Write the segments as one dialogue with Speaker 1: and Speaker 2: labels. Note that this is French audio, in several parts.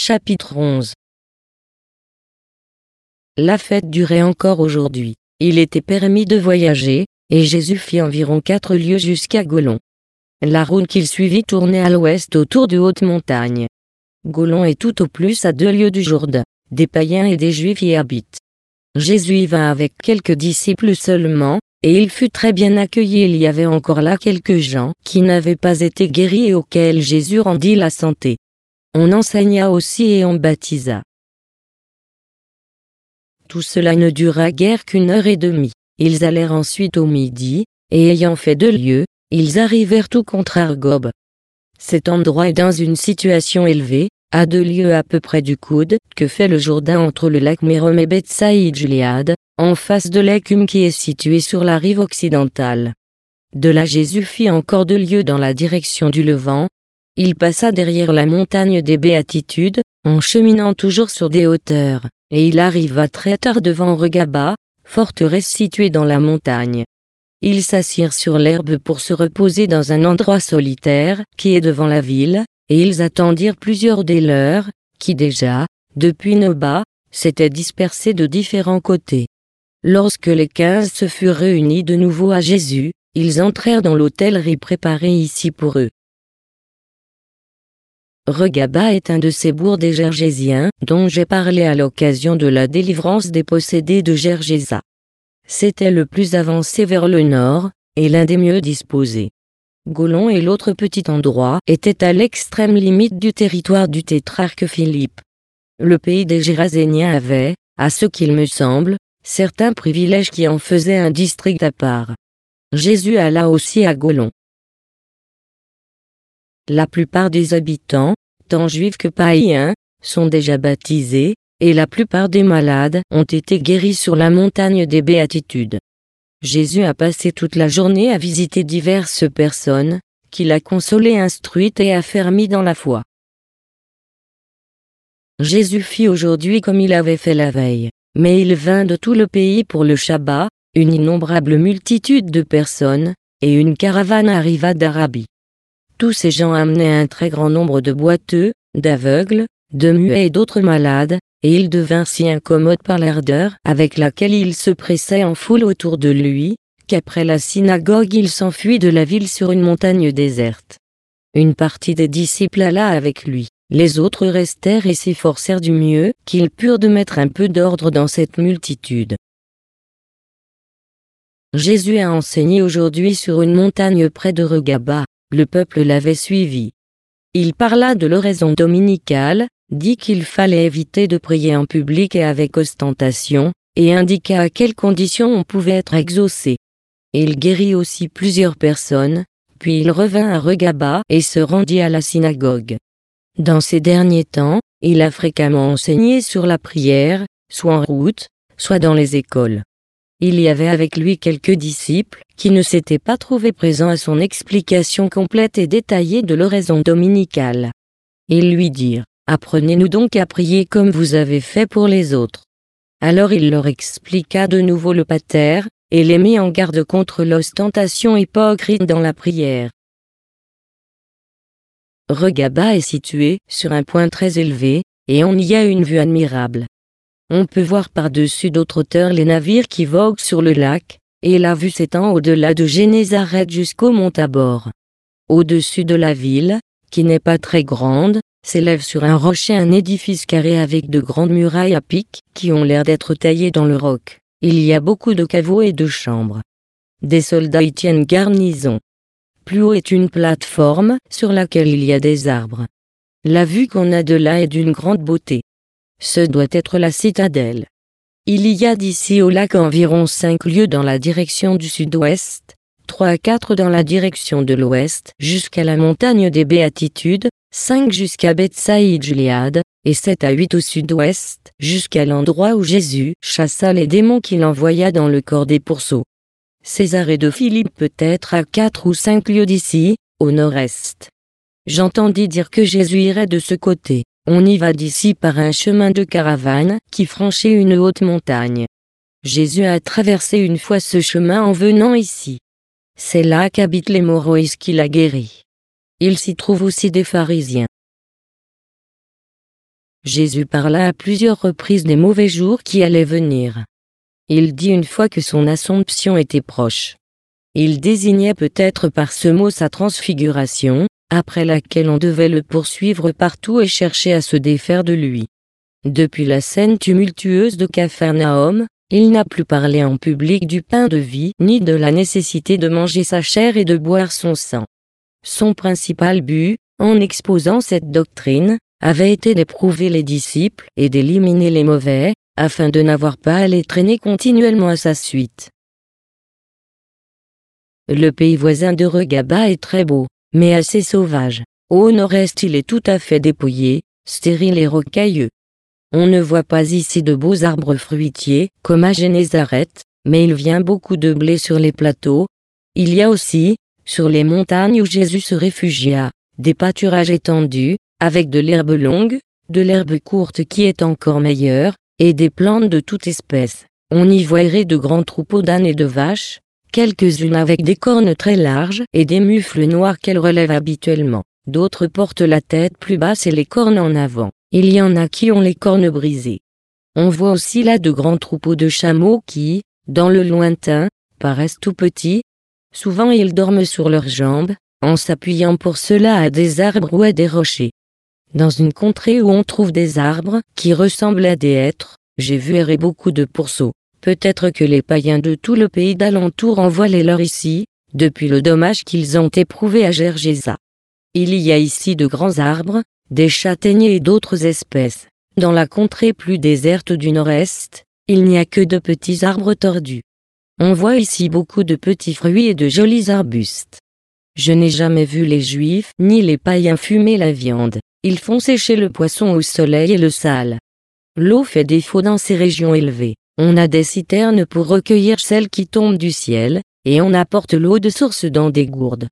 Speaker 1: Chapitre 11. La fête durait encore aujourd'hui. Il était permis de voyager, et Jésus fit environ 4 lieues jusqu'à Golon. La route qu'il suivit tournait à l'ouest autour de hautes montagnes. Golon est tout au plus à 2 lieues du Jourdain. Des païens et des Juifs y habitent. Jésus y vint avec quelques disciples seulement, et il fut très bien accueilli. Il y avait encore là quelques gens qui n'avaient pas été guéris et auxquels Jésus rendit la santé. On enseigna aussi et on baptisa. Tout cela ne dura guère qu'1 heure et demie. Ils allèrent ensuite au midi, et ayant fait 2 lieues, ils arrivèrent tout contre Argob. Cet endroit est dans une situation élevée, à 2 lieues à peu près du coude que fait le Jourdain entre le lac Mérom et Bethsaïde-Gilead, en face de l'écume qui est située sur la rive occidentale. De là Jésus fit encore 2 lieues dans la direction du Levant. Il passa derrière la montagne des Béatitudes, en cheminant toujours sur des hauteurs, et il arriva très tard devant Regaba, forteresse située dans la montagne. Ils s'assirent sur l'herbe pour se reposer dans un endroit solitaire, qui est devant la ville, et ils attendirent plusieurs des leurs, qui déjà, depuis Noba, s'étaient dispersés de différents côtés. Lorsque les 15 se furent réunis de nouveau à Jésus, ils entrèrent dans l'hôtellerie préparée ici pour eux. Regaba est un de ces bourgs des Gergésiens, dont j'ai parlé à l'occasion de la délivrance des possédés de Gergésa. C'était le plus avancé vers le nord, et l'un des mieux disposés. Golon et l'autre petit endroit étaient à l'extrême limite du territoire du tétrarque Philippe. Le pays des Géraséniens avait, à ce qu'il me semble, certains privilèges qui en faisaient un district à part. Jésus alla aussi à Golon. La plupart des habitants, tant juifs que païens, sont déjà baptisés, et la plupart des malades ont été guéris sur la montagne des Béatitudes. Jésus a passé toute la journée à visiter diverses personnes, qu'il a consolées, instruites et affermies dans la foi. Jésus fit aujourd'hui comme il avait fait la veille, mais il vint de tout le pays pour le Shabbat, une innombrable multitude de personnes, et une caravane arriva d'Arabie. Tous ces gens amenaient un très grand nombre de boiteux, d'aveugles, de muets et d'autres malades, et ils devinrent si incommodes par l'ardeur avec laquelle il se pressait en foule autour de lui, qu'après la synagogue il s'enfuit de la ville sur une montagne déserte. Une partie des disciples alla avec lui, les autres restèrent et s'efforcèrent du mieux qu'ils purent de mettre un peu d'ordre dans cette multitude. Jésus a enseigné aujourd'hui sur une montagne près de Regaba. Le peuple l'avait suivi. Il parla de l'oraison dominicale, dit qu'il fallait éviter de prier en public et avec ostentation, et indiqua à quelles conditions on pouvait être exaucé. Il guérit aussi plusieurs personnes, puis il revint à Regaba et se rendit à la synagogue. Dans ces derniers temps, il a fréquemment enseigné sur la prière, soit en route, soit dans les écoles. Il y avait avec lui quelques disciples qui ne s'étaient pas trouvés présents à son explication complète et détaillée de l'oraison dominicale. Ils lui dirent: « Apprenez-nous donc à prier comme vous avez fait pour les autres. » Alors il leur expliqua de nouveau le pater, et les mit en garde contre l'ostentation hypocrite dans la prière. Regaba est situé sur un point très élevé, et on y a une vue admirable. On peut voir par-dessus d'autres hauteurs les navires qui voguent sur le lac, et la vue s'étend au-delà de Génézareth jusqu'au mont Tabor. Au-dessus de la ville, qui n'est pas très grande, s'élève sur un rocher un édifice carré avec de grandes murailles à pic qui ont l'air d'être taillées dans le roc. Il y a beaucoup de caveaux et de chambres. Des soldats y tiennent garnison. Plus haut est une plateforme sur laquelle il y a des arbres. La vue qu'on a de là est d'une grande beauté. Ce doit être la citadelle. Il y a d'ici au lac environ 5 lieues dans la direction du sud-ouest, 3 à 4 dans la direction de l'ouest jusqu'à la montagne des Béatitudes, 5 jusqu'à Bethsaïde-Gilead, et 7 à 8 au sud-ouest, jusqu'à l'endroit où Jésus chassa les démons qu'il envoya dans le corps des pourceaux. Césarée de Philippe peut être à 4 ou 5 lieues d'ici, au nord-est. J'entendis dire que Jésus irait de ce côté. On y va d'ici par un chemin de caravane qui franchit une haute montagne. Jésus a traversé une fois ce chemin en venant ici. C'est là qu'habitent les Moroïs qu'il a guéris. Il s'y trouve aussi des pharisiens. Jésus parla à plusieurs reprises des mauvais jours qui allaient venir. Il dit une fois que son Assomption était proche. Il désignait peut-être par ce mot sa transfiguration, après laquelle on devait le poursuivre partout et chercher à se défaire de lui. Depuis la scène tumultueuse de Capharnaüm, il n'a plus parlé en public du pain de vie ni de la nécessité de manger sa chair et de boire son sang. Son principal but, en exposant cette doctrine, avait été d'éprouver les disciples et d'éliminer les mauvais, afin de n'avoir pas à les traîner continuellement à sa suite. Le pays voisin de Regaba est très beau, mais assez sauvage. Au nord-est il est tout à fait dépouillé, stérile et rocailleux. On ne voit pas ici de beaux arbres fruitiers, comme à Génézareth, mais il vient beaucoup de blé sur les plateaux. Il y a aussi, sur les montagnes où Jésus se réfugia, des pâturages étendus, avec de l'herbe longue, de l'herbe courte qui est encore meilleure, et des plantes de toute espèce. On y voirait de grands troupeaux d'ânes et de vaches, quelques-unes avec des cornes très larges et des mufles noirs qu'elles relèvent habituellement. D'autres portent la tête plus basse et les cornes en avant. Il y en a qui ont les cornes brisées. On voit aussi là de grands troupeaux de chameaux qui, dans le lointain, paraissent tout petits. Souvent ils dorment sur leurs jambes, en s'appuyant pour cela à des arbres ou à des rochers. Dans une contrée où on trouve des arbres qui ressemblent à des hêtres, j'ai vu errer beaucoup de pourceaux. Peut-être que les païens de tout le pays d'alentour envoient les leurs ici, depuis le dommage qu'ils ont éprouvé à Gergesa. Il y a ici de grands arbres, des châtaigniers et d'autres espèces. Dans la contrée plus déserte du nord-est, il n'y a que de petits arbres tordus. On voit ici beaucoup de petits fruits et de jolis arbustes. Je n'ai jamais vu les Juifs ni les païens fumer la viande. Ils font sécher le poisson au soleil et le sale. L'eau fait défaut dans ces régions élevées. On a des citernes pour recueillir celle qui tombe du ciel, et on apporte l'eau de source dans des gourdes.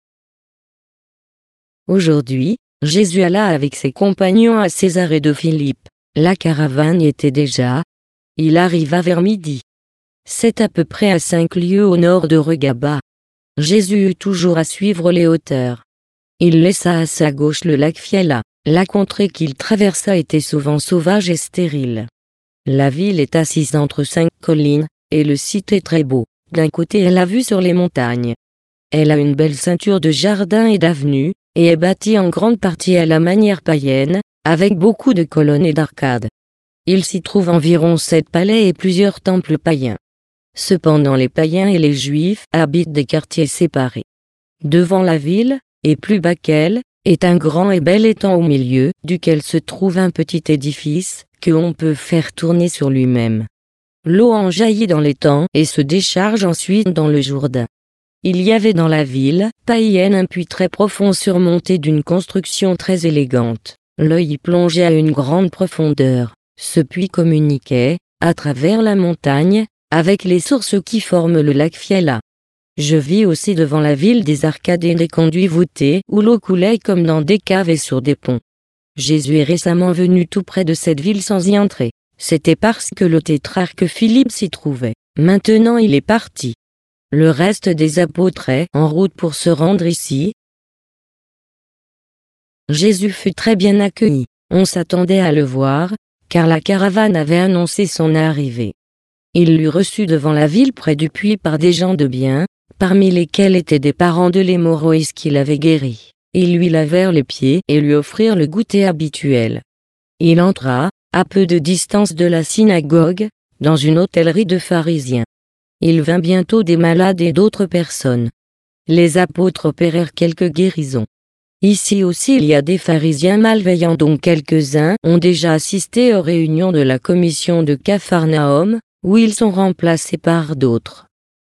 Speaker 1: Aujourd'hui, Jésus alla avec ses compagnons à Césarée de Philippe. La caravane y était déjà. Il arriva vers midi. C'est à peu près à 5 lieues au nord de Regaba. Jésus eut toujours à suivre les hauteurs. Il laissa à sa gauche le lac Fiala. La contrée qu'il traversa était souvent sauvage et stérile. La ville est assise entre 5 collines, et le site est très beau. D'un côté elle a vue sur les montagnes. Elle a une belle ceinture de jardins et d'avenues, et est bâtie en grande partie à la manière païenne, avec beaucoup de colonnes et d'arcades. Il s'y trouve environ 7 palais et plusieurs temples païens. Cependant les païens et les juifs habitent des quartiers séparés. Devant la ville, et plus bas qu'elle, est un grand et bel étang au milieu, duquel se trouve un petit édifice, que on peut faire tourner sur lui-même. L'eau en jaillit dans l'étang et se décharge ensuite dans le Jourdain. Il y avait dans la ville païenne un puits très profond surmonté d'une construction très élégante. L'œil y plongeait à une grande profondeur. Ce puits communiquait, à travers la montagne, avec les sources qui forment le lac Fiala. Je vis aussi devant la ville des arcades et des conduits voûtés où l'eau coulait comme dans des caves et sur des ponts. Jésus est récemment venu tout près de cette ville sans y entrer. C'était parce que le tétrarque Philippe s'y trouvait. Maintenant il est parti. Le reste des apôtres est en route pour se rendre ici. Jésus fut très bien accueilli. On s'attendait à le voir, car la caravane avait annoncé son arrivée. Il l'eut reçu devant la ville près du puits par des gens de bien, parmi lesquels étaient des parents de l'hémorroïde qu'il avait guéri. Ils lui lavèrent les pieds et lui offrirent le goûter habituel. Il entra, à peu de distance de la synagogue, dans une hôtellerie de pharisiens. Il vint bientôt des malades et d'autres personnes. Les apôtres opérèrent quelques guérisons. Ici aussi il y a des pharisiens malveillants dont quelques-uns ont déjà assisté aux réunions de la commission de Capharnaüm, où ils sont remplacés par d'autres.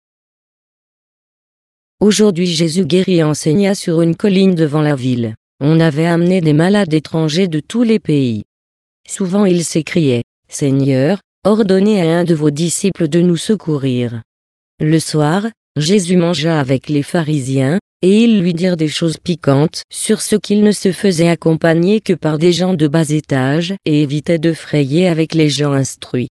Speaker 1: Aujourd'hui Jésus guérit et enseigna sur une colline devant la ville. On avait amené des malades étrangers de tous les pays. Souvent il s'écriait, « Seigneur, ordonnez à un de vos disciples de nous secourir. » Le soir, Jésus mangea avec les pharisiens, et ils lui dirent des choses piquantes sur ce qu'il ne se faisait accompagner que par des gens de bas étage et évitait de frayer avec les gens instruits.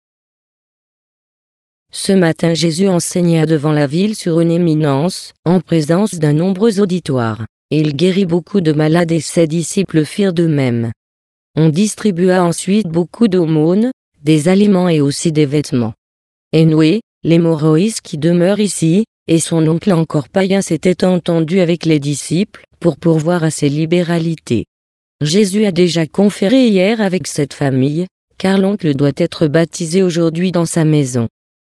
Speaker 1: Ce matin Jésus enseigna devant la ville sur une éminence, en présence d'un nombreux auditoire. Il guérit beaucoup de malades et ses disciples firent de même. On distribua ensuite beaucoup d'aumônes, des aliments et aussi des vêtements. Énoué, l'hémorroïste qui demeure ici, et son oncle encore païen s'étaient entendus avec les disciples, pour pourvoir à ces libéralités. Jésus a déjà conféré hier avec cette famille, car l'oncle doit être baptisé aujourd'hui dans sa maison.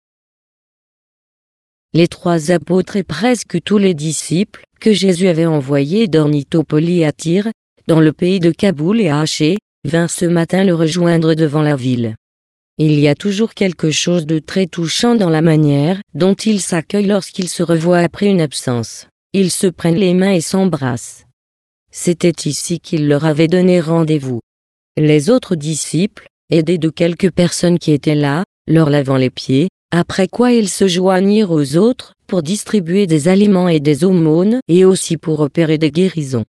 Speaker 1: Les 3 apôtres et presque tous les disciples, que Jésus avait envoyés d'Ornithopoli à Tyr, dans le pays de Kaboul et à Haché, vinrent ce matin le rejoindre devant la ville. Il y a toujours quelque chose de très touchant dans la manière dont ils s'accueillent lorsqu'ils se revoient après une absence. Ils se prennent les mains et s'embrassent. C'était ici qu'il leur avait donné rendez-vous. Les autres disciples, aidés de quelques personnes qui étaient là, leur lavant les pieds, après quoi ils se joignirent aux autres pour distribuer des aliments et des aumônes et aussi pour opérer des guérisons.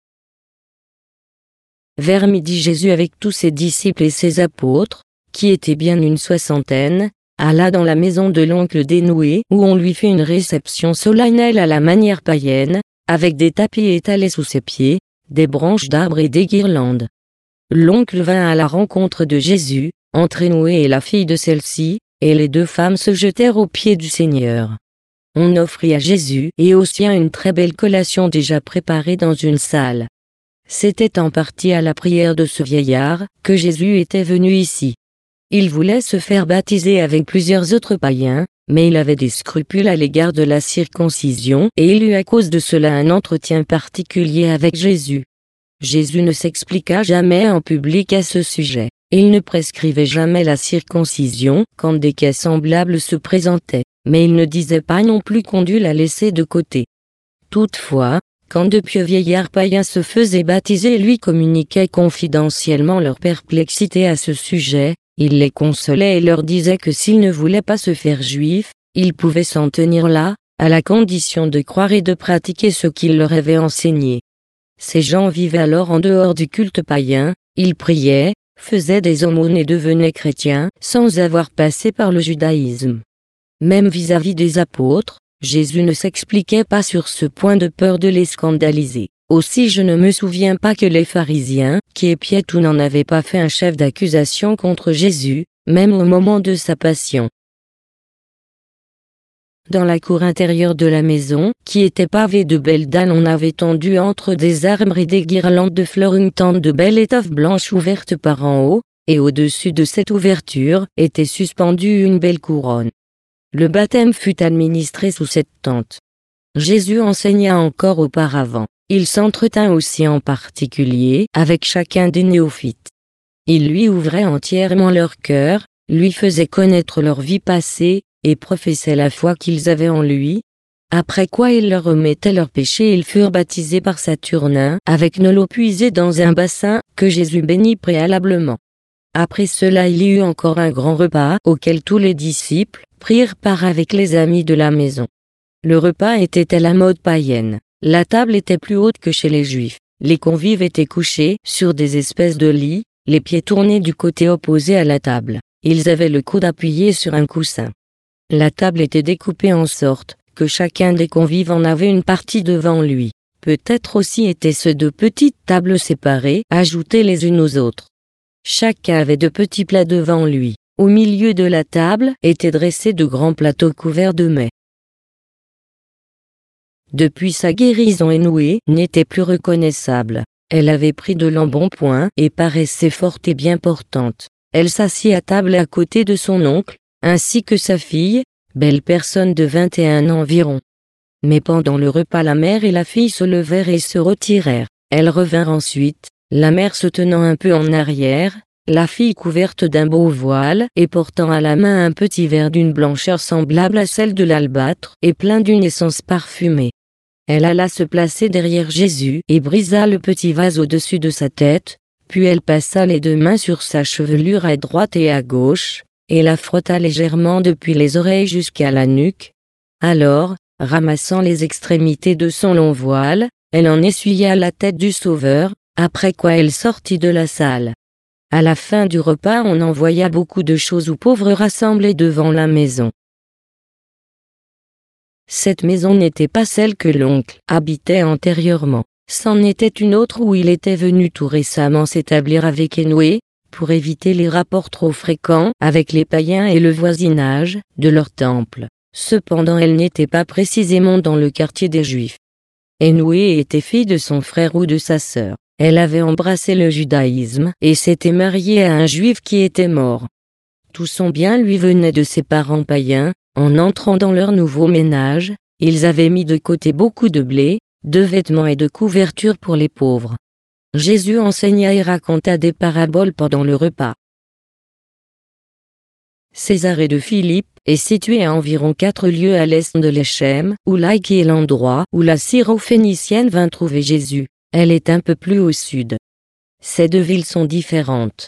Speaker 1: Vers midi, Jésus avec tous ses disciples et ses apôtres, qui étaient bien une 60aine, alla dans la maison de l'oncle d'Énoué où on lui fit une réception solennelle à la manière païenne, avec des tapis étalés sous ses pieds, des branches d'arbres et des guirlandes. L'oncle vint à la rencontre de Jésus, entre Énoué et la fille de celle-ci, et les 2 femmes se jetèrent aux pieds du Seigneur. On offrit à Jésus et aux siens une très belle collation déjà préparée dans une salle. C'était en partie à la prière de ce vieillard que Jésus était venu ici. Il voulait se faire baptiser avec plusieurs autres païens, mais il avait des scrupules à l'égard de la circoncision et il eut à cause de cela un entretien particulier avec Jésus. Jésus ne s'expliqua jamais en public à ce sujet. Il ne prescrivait jamais la circoncision quand des cas semblables se présentaient, mais il ne disait pas non plus qu'on dût la laisser de côté. Toutefois, quand de pieux vieillards païens se faisaient baptiser et lui communiquaient confidentiellement leur perplexité à ce sujet, il les consolait et leur disait que s'ils ne voulaient pas se faire juifs, ils pouvaient s'en tenir là, à la condition de croire et de pratiquer ce qu'il leur avait enseigné. Ces gens vivaient alors en dehors du culte païen, ils priaient, faisaient des aumônes et devenaient chrétiens, sans avoir passé par le judaïsme. Même vis-à-vis des apôtres, Jésus ne s'expliquait pas sur ce point de peur de les scandaliser. Aussi je ne me souviens pas que les pharisiens, qui épiaient ou n'en avaient pas fait un chef d'accusation contre Jésus, même au moment de sa passion. Dans la cour intérieure de la maison, qui était pavée de belles dalles, on avait tendu entre des arbres et des guirlandes de fleurs une tente de belle étoffe blanche ouverte par en haut, et au-dessus de cette ouverture était suspendue une belle couronne. Le baptême fut administré sous cette tente. Jésus enseigna encore auparavant. Il s'entretint aussi en particulier avec chacun des néophytes. Il lui ouvrait entièrement leur cœur, lui faisait connaître leur vie passée, et professait la foi qu'ils avaient en lui, après quoi il leur remettait leurs péchés et ils furent baptisés par Saturnin avec de l'eau puisée dans un bassin que Jésus bénit préalablement. Après cela il y eut encore un grand repas auquel tous les disciples prirent part avec les amis de la maison. Le repas était à la mode païenne. La table était plus haute que chez les Juifs. Les convives étaient couchés sur des espèces de lits, les pieds tournés du côté opposé à la table. Ils avaient le coude appuyé sur un coussin. La table était découpée en sorte que chacun des convives en avait une partie devant lui. Peut-être aussi étaient-ce 2 petites tables séparées, ajoutées les unes aux autres. Chacun avait 2 petits plats devant lui. Au milieu de la table étaient dressés de grands plateaux couverts de mets. Depuis sa guérison, Énoué n'était plus reconnaissable. Elle avait pris de l'embonpoint et paraissait forte et bien portante. Elle s'assit à table à côté de son oncle, ainsi que sa fille, belle personne de 21 ans environ. Mais pendant le repas la mère et la fille se levèrent et se retirèrent. Elles revinrent ensuite, la mère se tenant un peu en arrière, la fille couverte d'un beau voile et portant à la main un petit verre d'une blancheur semblable à celle de l'albâtre et plein d'une essence parfumée. Elle alla se placer derrière Jésus et brisa le petit vase au-dessus de sa tête, puis elle passa les 2 mains sur sa chevelure à droite et à gauche, et la frotta légèrement depuis les oreilles jusqu'à la nuque. Alors, ramassant les extrémités de son long voile, elle en essuya la tête du Sauveur, après quoi elle sortit de la salle. À la fin du repas on envoya beaucoup de choses aux pauvres rassemblés devant la maison. Cette maison n'était pas celle que l'oncle habitait antérieurement. c'en était une autre où il était venu tout récemment s'établir avec Noé, pour éviter les rapports trop fréquents avec les païens et le voisinage de leur temple. Cependant elle n'était pas précisément dans le quartier des Juifs. Noé était fille de son frère ou de sa sœur. Elle avait embrassé le judaïsme et s'était mariée à un juif qui était mort. Tout son bien lui venait de ses parents païens. En entrant dans leur nouveau ménage, ils avaient mis de côté beaucoup de blé, de vêtements et de couvertures pour les pauvres. Jésus enseigna et raconta des paraboles pendant le repas. Césarée de Philippe est située à environ 4 lieues à l'est de l'Échem, Oulaï qui est l'endroit où la Syro-Phénicienne vint trouver Jésus. Elle est un peu plus au sud. Ces deux villes sont différentes.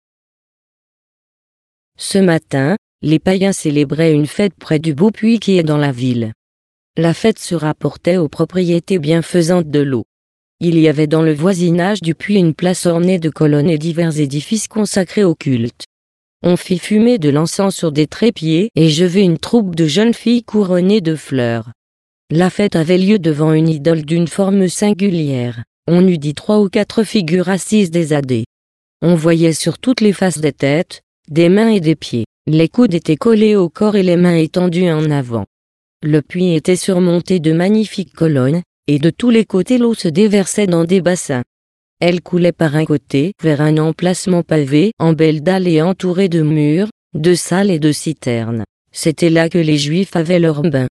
Speaker 1: Ce matin, les païens célébraient une fête près du beau puits qui est dans la ville. La fête se rapportait aux propriétés bienfaisantes de l'eau. Il y avait dans le voisinage du puits une place ornée de colonnes et divers édifices consacrés au culte. On fit fumer de l'encens sur des trépieds et je vis une troupe de jeunes filles couronnées de fleurs. La fête avait lieu devant une idole d'une forme singulière. On eût dit 3 ou 4 figures assises des adés. On voyait sur toutes les faces des têtes, des mains et des pieds. Les coudes étaient collés au corps et les mains étendues en avant. Le puits était surmonté de magnifiques colonnes, et de tous les côtés l'eau se déversait dans des bassins. Elle coulait par un côté vers un emplacement pavé en belles dalles et entouré de murs, de salles et de citernes. C'était là que les Juifs avaient leur bain.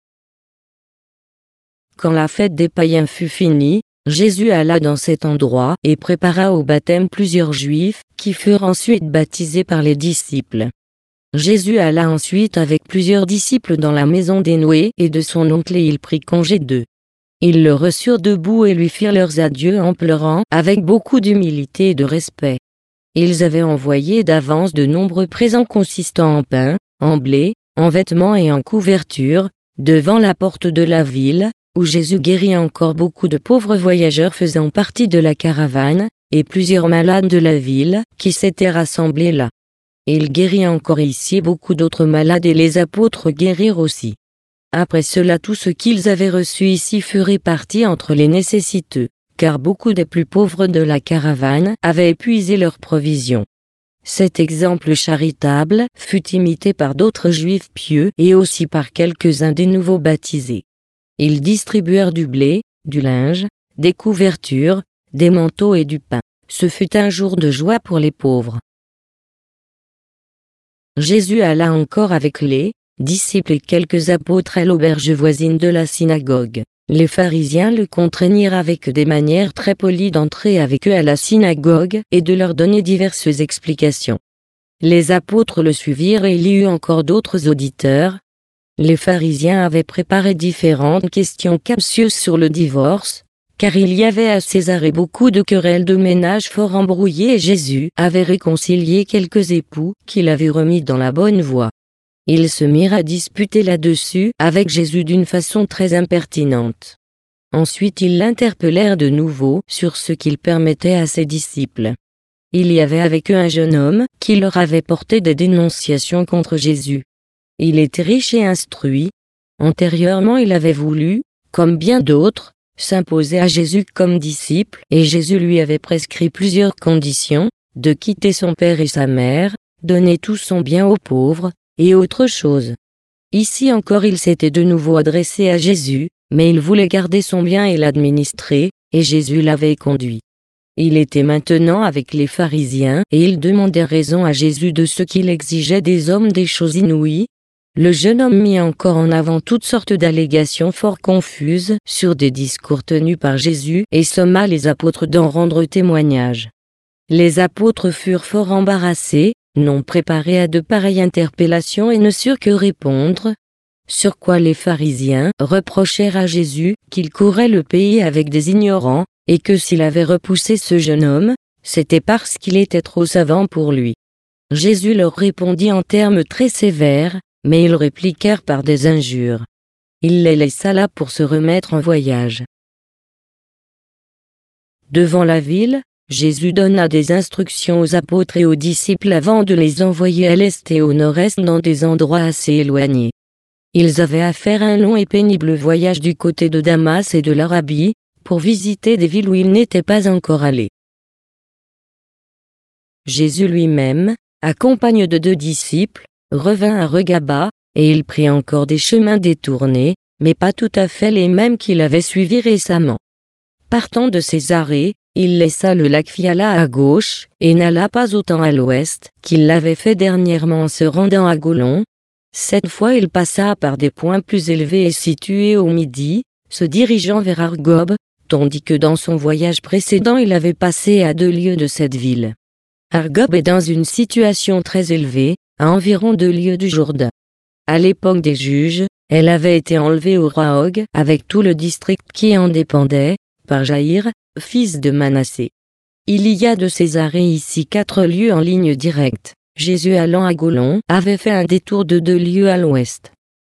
Speaker 1: Quand la fête des païens fut finie, Jésus alla dans cet endroit et prépara au baptême plusieurs Juifs, qui furent ensuite baptisés par les disciples. Jésus alla ensuite avec plusieurs disciples dans la maison d'Noé et de son oncle et il prit congé d'eux. Ils le reçurent debout et lui firent leurs adieux en pleurant, avec beaucoup d'humilité et de respect. Ils avaient envoyé d'avance de nombreux présents consistant en pain, en blé, en vêtements et en couvertures, devant la porte de la ville, où Jésus guérit encore beaucoup de pauvres voyageurs faisant partie de la caravane, et plusieurs malades de la ville, qui s'étaient rassemblés là. Il guérit encore ici beaucoup d'autres malades et les apôtres guérirent aussi. Après cela tout ce qu'ils avaient reçu ici fut réparti entre les nécessiteux, car beaucoup des plus pauvres de la caravane avaient épuisé leurs provisions. Cet exemple charitable fut imité par d'autres Juifs pieux et aussi par quelques-uns des nouveaux baptisés. Ils distribuèrent du blé, du linge, des couvertures, des manteaux et du pain. Ce fut un jour de joie pour les pauvres. Jésus alla encore avec les disciples et quelques apôtres à l'auberge voisine de la synagogue. Les pharisiens le contraignirent avec des manières très polies d'entrer avec eux à la synagogue et de leur donner diverses explications. Les apôtres le suivirent et il y eut encore d'autres auditeurs. Les pharisiens avaient préparé différentes questions captieuses sur le divorce, car il y avait à Césarée beaucoup de querelles de ménage fort embrouillées et Jésus avait réconcilié quelques époux qu'il avait remis dans la bonne voie. Ils se mirent à disputer là-dessus avec Jésus d'une façon très impertinente. Ensuite ils l'interpellèrent de nouveau sur ce qu'il permettait à ses disciples. Il y avait avec eux un jeune homme qui leur avait porté des dénonciations contre Jésus. Il était riche et instruit. Antérieurement il avait voulu, comme bien d'autres, s'imposer à Jésus comme disciple et Jésus lui avait prescrit plusieurs conditions, de quitter son père et sa mère, donner tout son bien aux pauvres, et autre chose. Ici encore il s'était de nouveau adressé à Jésus, mais il voulait garder son bien et l'administrer, et Jésus l'avait conduit. Il était maintenant avec les pharisiens et il demandait raison à Jésus de ce qu'il exigeait des hommes des choses inouïes. Le jeune homme mit encore en avant toutes sortes d'allégations fort confuses sur des discours tenus par Jésus et somma les apôtres d'en rendre témoignage. Les apôtres furent fort embarrassés, non préparés à de pareilles interpellations et ne surent que répondre. Sur quoi les pharisiens reprochèrent à Jésus qu'il courait le pays avec des ignorants, et que s'il avait repoussé ce jeune homme, c'était parce qu'il était trop savant pour lui. Jésus leur répondit en termes très sévères, mais ils répliquèrent par des injures. Il les laissa là pour se remettre en voyage. Devant la ville, Jésus donna des instructions aux apôtres et aux disciples avant de les envoyer à l'est et au nord-est dans des endroits assez éloignés. Ils avaient à faire un long et pénible voyage du côté de Damas et de l'Arabie, pour visiter des villes où il n'était pas encore allé. Jésus lui-même, accompagné de 2 disciples, revint à Regaba, et il prit encore des chemins détournés, mais pas tout à fait les mêmes qu'il avait suivis récemment. Partant de Césarée, il laissa le lac Fiala à gauche, et n'alla pas autant à l'ouest qu'il l'avait fait dernièrement en se rendant à Golon. Cette fois il passa par des points plus élevés et situés au midi, se dirigeant vers Argob, tandis que dans son voyage précédent il avait passé à 2 lieues de cette ville. Argob est dans une situation très élevée, à environ 2 lieues du Jourdain. À l'époque des juges, elle avait été enlevée au roi Og avec tout le district qui en dépendait, par Jaïr, fils de Manassé. Il y a de Césarée ici 4 lieues en ligne directe. Jésus allant à Golon avait fait un détour de 2 lieues à l'ouest.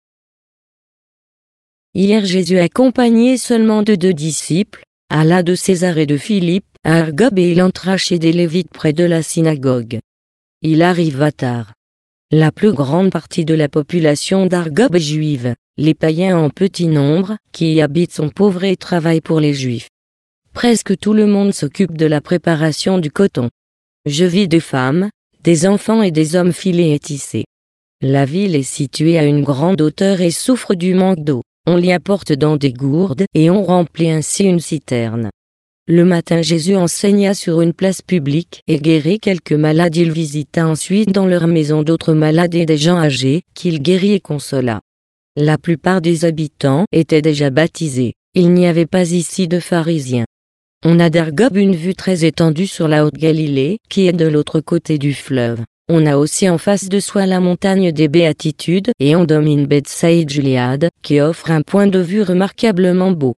Speaker 1: Hier Jésus accompagné seulement de 2 disciples, alla de Césarée de Philippe à Argob et il entra chez des Lévites près de la synagogue. Il arriva tard. La plus grande partie de la population d'Argob est juive, les païens en petit nombre, qui y habitent sont pauvres et travaillent pour les juifs. Presque tout le monde s'occupe de la préparation du coton. Je vis des femmes, des enfants et des hommes filés et tissés. La ville est située à une grande hauteur et souffre du manque d'eau. On l'y apporte dans des gourdes et on remplit ainsi une citerne. Le matin Jésus enseigna sur une place publique et guérit quelques malades. Il visita ensuite dans leur maison d'autres malades et des gens âgés, qu'il guérit et consola. La plupart des habitants étaient déjà baptisés. Il n'y avait pas ici de pharisiens. On a d'Argob une vue très étendue sur la Haute-Galilée, qui est de l'autre côté du fleuve. On a aussi en face de soi la montagne des Béatitudes et on domine Bethsaïde Gilead, qui offre un point de vue remarquablement beau.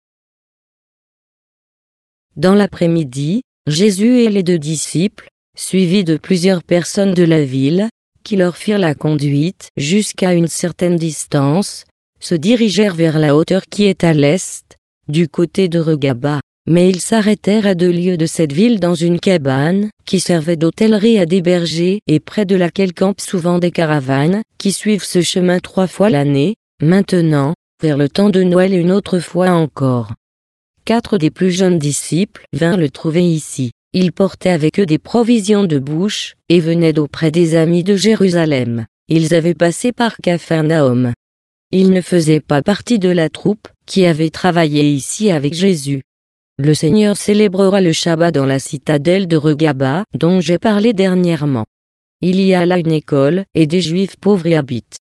Speaker 1: Dans l'après-midi, Jésus et les 2 disciples, suivis de plusieurs personnes de la ville, qui leur firent la conduite jusqu'à une certaine distance, se dirigèrent vers la hauteur qui est à l'est, du côté de Regaba, mais ils s'arrêtèrent à 2 lieues de cette ville dans une cabane, qui servait d'hôtellerie à des bergers et près de laquelle campent souvent des caravanes, qui suivent ce chemin 3 fois l'année, maintenant, vers le temps de Noël et une autre fois encore. 4 des plus jeunes disciples vinrent le trouver ici. Ils portaient avec eux des provisions de bouche, et venaient d'auprès des amis de Jérusalem. Ils avaient passé par Capharnaüm. Ils ne faisaient pas partie de la troupe, qui avait travaillé ici avec Jésus. Le Seigneur célébrera le Shabbat dans la citadelle de Regaba, dont j'ai parlé dernièrement. Il y a là une école, et des Juifs pauvres y habitent.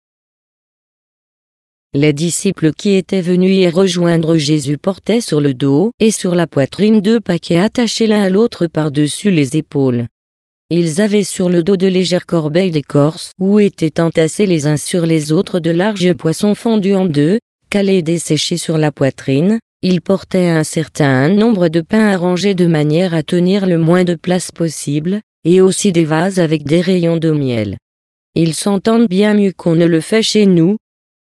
Speaker 1: Les disciples qui étaient venus y rejoindre Jésus portaient sur le dos et sur la poitrine 2 paquets attachés l'un à l'autre par-dessus les épaules. Ils avaient sur le dos de légères corbeilles d'écorce où étaient entassés les uns sur les autres de larges poissons fondus en 2, calés et desséchés sur la poitrine. Ils portaient un certain nombre de pains arrangés de manière à tenir le moins de place possible, et aussi des vases avec des rayons de miel. Ils s'entendent bien mieux qu'on ne le fait chez nous.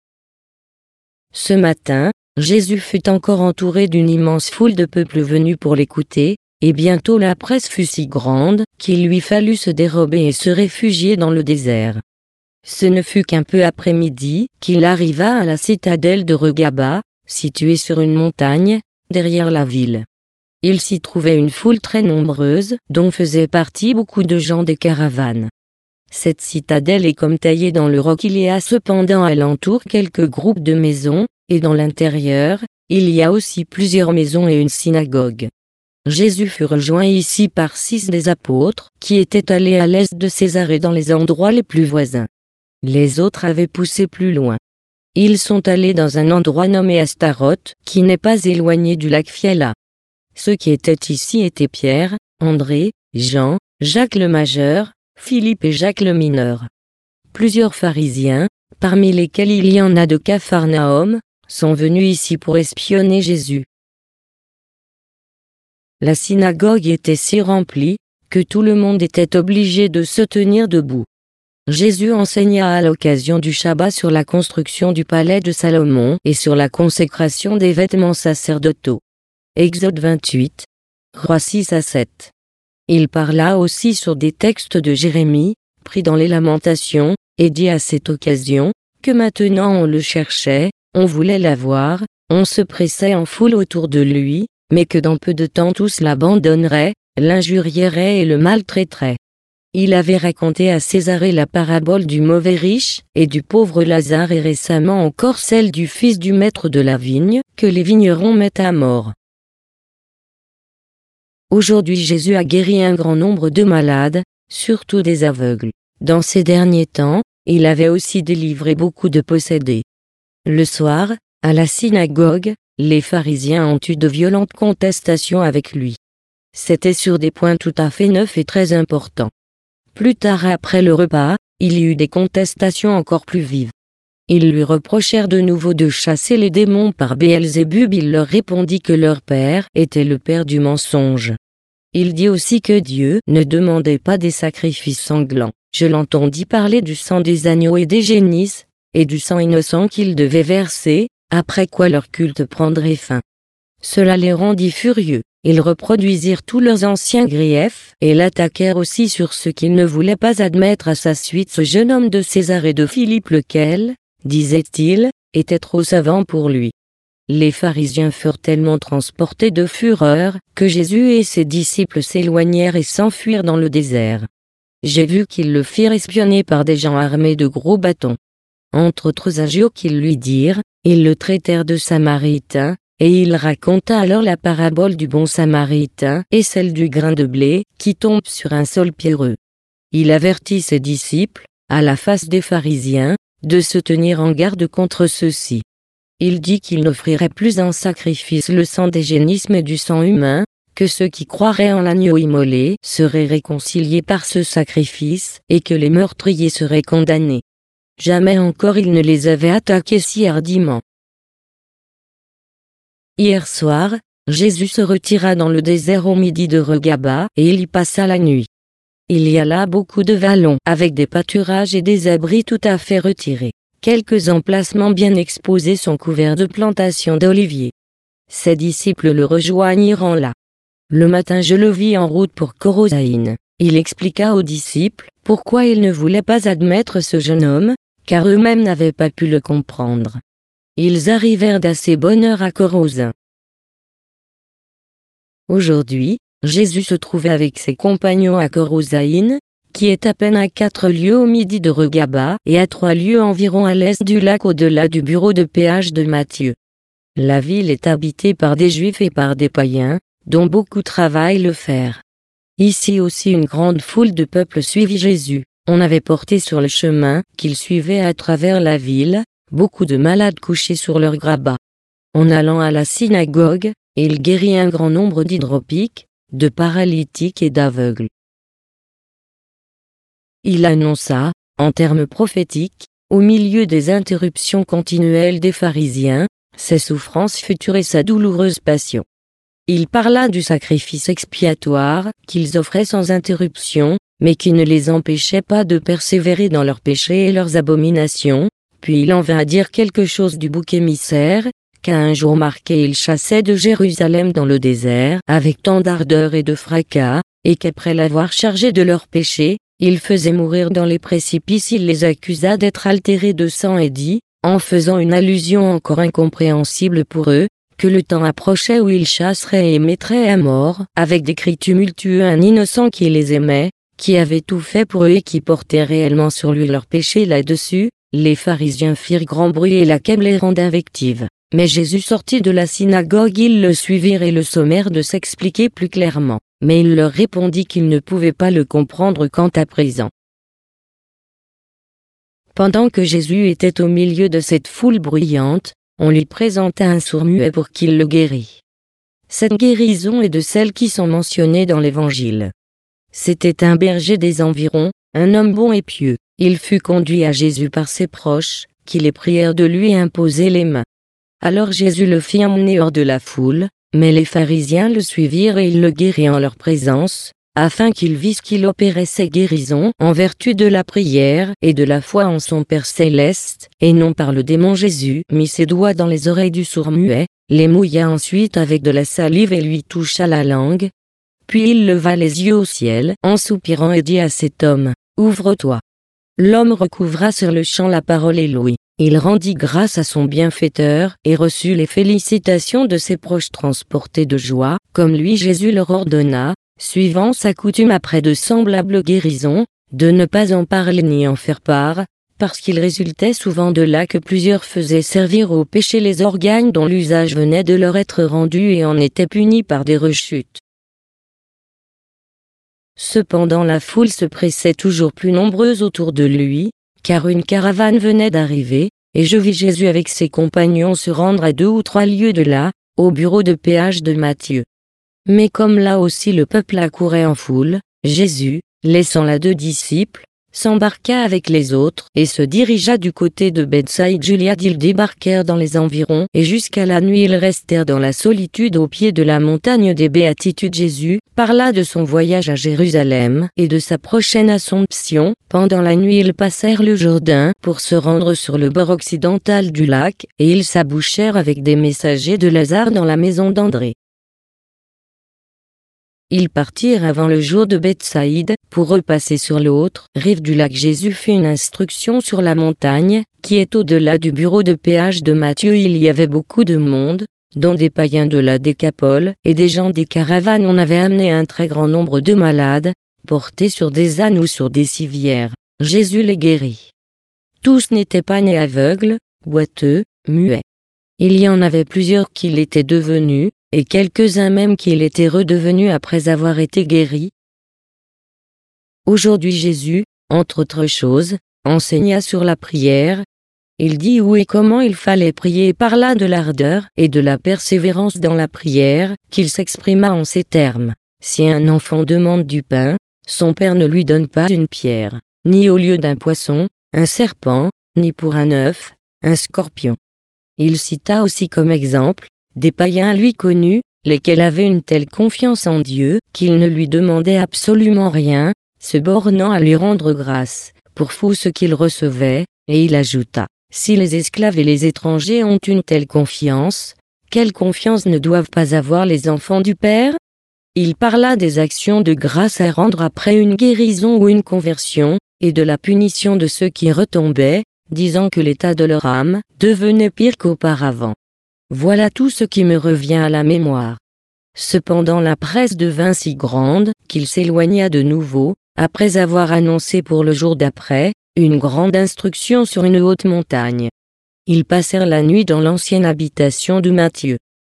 Speaker 1: Ce matin, Jésus fut encore entouré d'une immense foule de peuple venus pour l'écouter, et bientôt la presse fut si grande qu'il lui fallut se dérober et se réfugier dans le désert. Ce ne fut qu'un peu après-midi qu'il arriva à la citadelle de Regaba, située sur une montagne, derrière la ville. Il s'y trouvait une foule très nombreuse, dont faisaient partie beaucoup de gens des caravanes. Cette citadelle est comme taillée dans le roc. Il y a cependant alentour quelques groupes de maisons, et dans l'intérieur, il y a aussi plusieurs maisons et une synagogue. Jésus fut rejoint ici par 6 des apôtres, qui étaient allés à l'est de Césarée dans les endroits les plus voisins. Les autres avaient poussé plus loin. Ils sont allés dans un endroit nommé Astaroth, qui n'est pas éloigné du lac Fiala. Ceux qui étaient ici étaient Pierre, André, Jean, Jacques le majeur, Philippe et Jacques le mineur. Plusieurs pharisiens, parmi lesquels il y en a de Capharnaüm, sont venus ici pour espionner Jésus. La synagogue était si remplie, que tout le monde était obligé de se tenir debout. Jésus enseigna à l'occasion du Shabbat sur la construction du palais de Salomon et sur la consécration des vêtements sacerdotaux. Exode 28, 6 à 7. Il parla aussi sur des textes de Jérémie, pris dans les Lamentations, et dit à cette occasion, que maintenant on le cherchait, on voulait l'avoir, on se pressait en foule autour de lui, mais que dans peu de temps tous l'abandonneraient, l'injurieraient et le maltraiteraient. Il avait raconté à Césarée la parabole du mauvais riche et du pauvre Lazare et récemment encore celle du fils du maître de la vigne, que les vignerons mettent à mort. Aujourd'hui Jésus a guéri un grand nombre de malades, surtout des aveugles. Dans ces derniers temps, il avait aussi délivré beaucoup de possédés. Le soir, à la synagogue, les pharisiens ont eu de violentes contestations avec lui. C'était sur des points tout à fait neufs et très importants. Plus tard après le repas, il y eut des contestations encore plus vives. Ils lui reprochèrent de nouveau de chasser les démons par Béelzébub. Il leur répondit que leur père était le père du mensonge. Il dit aussi que Dieu ne demandait pas des sacrifices sanglants. Je l'entendis parler du sang des agneaux et des génisses, et du sang innocent qu'ils devaient verser, après quoi leur culte prendrait fin. Cela les rendit furieux. Ils reproduisirent tous leurs anciens griefs, et l'attaquèrent aussi sur ce qu'ils ne voulaient pas admettre à sa suite. Ce jeune homme de Césarée de Philippe lequel, disait-il, était trop savant pour lui. Les pharisiens furent tellement transportés de fureur, que Jésus et ses disciples s'éloignèrent et s'enfuirent dans le désert. J'ai vu qu'ils le firent espionner par des gens armés de gros bâtons. Entre autres agios qu'ils lui dirent, ils le traitèrent de Samaritain, et il raconta alors la parabole du bon Samaritain et celle du grain de blé qui tombe sur un sol pierreux. Il avertit ses disciples, à la face des pharisiens, de se tenir en garde contre ceux-ci. Il dit qu'il n'offrirait plus en sacrifice le sang des génisses mais du sang humain, que ceux qui croiraient en l'agneau immolé seraient réconciliés par ce sacrifice et que les meurtriers seraient condamnés. Jamais encore il ne les avait attaqués si hardiment. Hier soir, Jésus se retira dans le désert au midi de Regaba et il y passa la nuit. Il y a là beaucoup de vallons avec des pâturages et des abris tout à fait retirés. Quelques emplacements bien exposés sont couverts de plantations d'oliviers. Ses disciples le rejoignirent là. Le matin je le vis en route pour Corosaïne. Il expliqua aux disciples pourquoi ils ne voulaient pas admettre ce jeune homme, car eux-mêmes n'avaient pas pu le comprendre. Ils arrivèrent d'assez bonne heure à Corosain. Aujourd'hui, Jésus se trouvait avec ses compagnons à Corosaïne, qui est à peine à 4 lieues au midi de Regaba et à 3 lieues environ à l'est du lac au-delà du bureau de péage de Matthieu. La ville est habitée par des Juifs et par des païens, dont beaucoup travaillent le fer. Ici aussi une grande foule de peuple suivit Jésus. On avait porté sur le chemin qu'il suivait à travers la ville, beaucoup de malades couchés sur leurs grabats. En allant à la synagogue, il guérit un grand nombre d'hydropiques, de paralytiques et d'aveugles. Il annonça, en termes prophétiques, au milieu des interruptions continuelles des pharisiens, ses souffrances futures et sa douloureuse passion. Il parla du sacrifice expiatoire qu'ils offraient sans interruption, mais qui ne les empêchait pas de persévérer dans leurs péchés et leurs abominations, puis il en vint à dire quelque chose du bouc émissaire, qu'à un jour marqué il chassait de Jérusalem dans le désert avec tant d'ardeur et de fracas, et qu'après l'avoir chargé de leurs péchés, il faisait mourir dans les précipices. Il les accusa d'être altérés de sang et dit, en faisant une allusion encore incompréhensible pour eux, que le temps approchait où il chasserait et mettrait à mort, avec des cris tumultueux, un innocent qui les aimait, qui avait tout fait pour eux et qui portait réellement sur lui leurs péchés. Là-dessus, les pharisiens firent grand bruit et l'accablèrent d'invectives. Mais Jésus sortit de la synagogue, ils le suivirent et le sommèrent de s'expliquer plus clairement. Mais il leur répondit qu'ils ne pouvaient pas le comprendre quant à présent. Pendant que Jésus était au milieu de cette foule bruyante, on lui présenta un sourd-muet pour qu'il le guérît. Cette guérison est de celles qui sont mentionnées dans l'Évangile. C'était un berger des environs, un homme bon et pieux. Il fut conduit à Jésus par ses proches, qui les prièrent de lui imposer les mains. Alors Jésus le fit emmener hors de la foule, mais les pharisiens le suivirent et il le guérit en leur présence, afin qu'ils vissent qu'il opérait ces guérisons en vertu de la prière et de la foi en son Père céleste, et non par le démon. Jésus mit ses doigts dans les oreilles du sourd-muet, les mouilla ensuite avec de la salive et lui toucha la langue. Puis il leva les yeux au ciel, en soupirant et dit à cet homme, « Ouvre-toi !» L'homme recouvra sur le champ la parole et l'ouïe. Il rendit grâce à son bienfaiteur et reçut les félicitations de ses proches transportés de joie, comme lui Jésus leur ordonna, suivant sa coutume après de semblables guérisons, de ne pas en parler ni en faire part, parce qu'il résultait souvent de là que plusieurs faisaient servir au péché les organes dont l'usage venait de leur être rendu et en étaient punis par des rechutes. Cependant la foule se pressait toujours plus nombreuse autour de lui, car une caravane venait d'arriver, et je vis Jésus avec ses compagnons se rendre à 2 ou 3 lieues de là, au bureau de péage de Matthieu. Mais comme là aussi le peuple accourait en foule, Jésus, laissant là 2 disciples, s'embarqua avec les autres et se dirigea du côté de Bethsaïde Gilead. Ils débarquèrent dans les environs et jusqu'à la nuit ils restèrent dans la solitude au pied de la montagne des Béatitudes. Jésus parla de son voyage à Jérusalem et de sa prochaine Assomption. Pendant la nuit ils passèrent le Jourdain pour se rendre sur le bord occidental du lac et ils s'abouchèrent avec des messagers de Lazare dans la maison d'André. Ils partirent avant le jour de Bethsaïde, pour repasser sur l'autre rive du lac. Jésus fit une instruction sur la montagne, qui est au-delà du bureau de péage de Matthieu. Il y avait beaucoup de monde, dont des païens de la Décapole, et des gens des caravanes. On avait amené un très grand nombre de malades, portés sur des ânes ou sur des civières. Jésus les guérit. Tous n'étaient pas nés aveugles, boiteux, muets. Il y en avait plusieurs qui l'étaient devenus, et quelques-uns même qui l'étaient redevenus après avoir été guéris. Aujourd'hui Jésus, entre autres choses, enseigna sur la prière. Il dit où et comment il fallait prier et parla de l'ardeur et de la persévérance dans la prière, qu'il s'exprima en ces termes. Si un enfant demande du pain, son père ne lui donne pas une pierre, ni au lieu d'un poisson, un serpent, ni pour un œuf, un scorpion. Il cita aussi comme exemple, des païens lui connus, lesquels avaient une telle confiance en Dieu, qu'ils ne lui demandaient absolument rien, se bornant à lui rendre grâce, pour tout ce qu'ils recevaient, et il ajouta, si les esclaves et les étrangers ont une telle confiance, quelle confiance ne doivent pas avoir les enfants du Père? Il parla des actions de grâce à rendre après une guérison ou une conversion, et de la punition de ceux qui retombaient, disant que l'état de leur âme devenait pire qu'auparavant. Voilà tout ce qui me revient à la mémoire. Cependant la presse devint si grande, qu'il s'éloigna de nouveau, après avoir annoncé pour le jour d'après, une grande instruction sur une haute montagne. Ils passèrent la nuit dans l'ancienne habitation de Matthieu.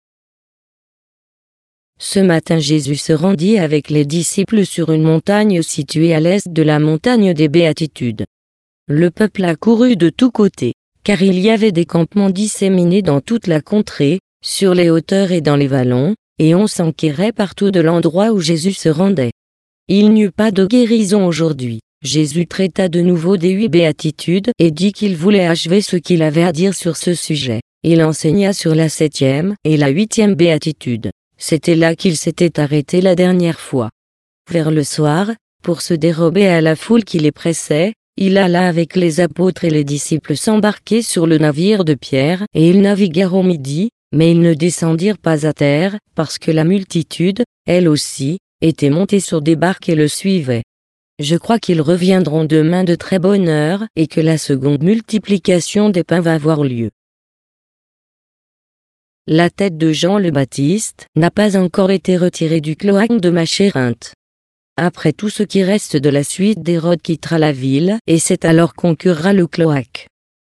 Speaker 1: Ce matin Jésus se rendit avec les disciples sur une montagne située à l'est de la montagne des Béatitudes. Le peuple accourut de tous côtés, car il y avait des campements disséminés dans toute la contrée, sur les hauteurs et dans les vallons, et on s'enquérait partout de l'endroit où Jésus se rendait. Il n'y eut pas de guérison aujourd'hui. Jésus traita de nouveau des 8 béatitudes et dit qu'il voulait achever ce qu'il avait à dire sur ce sujet. Il enseigna sur la 7e et la 8e béatitude. C'était là qu'il s'était arrêté la dernière fois. Vers le soir, pour se dérober à la foule qui les pressait, il alla avec les apôtres et les disciples s'embarquer sur le navire de Pierre, et ils naviguèrent au midi, mais ils ne descendirent pas à terre, parce que la multitude, elle aussi, était montée sur des barques et le suivait. Je crois qu'ils reviendront demain de très bonne heure, et que la seconde multiplication des pains va avoir lieu. La tête de Jean le Baptiste n'a pas encore été retirée du cloaque de Machérinte. Après tout ce qui reste de la suite d'Hérode quittera la ville, et c'est alors concurra le cloaque.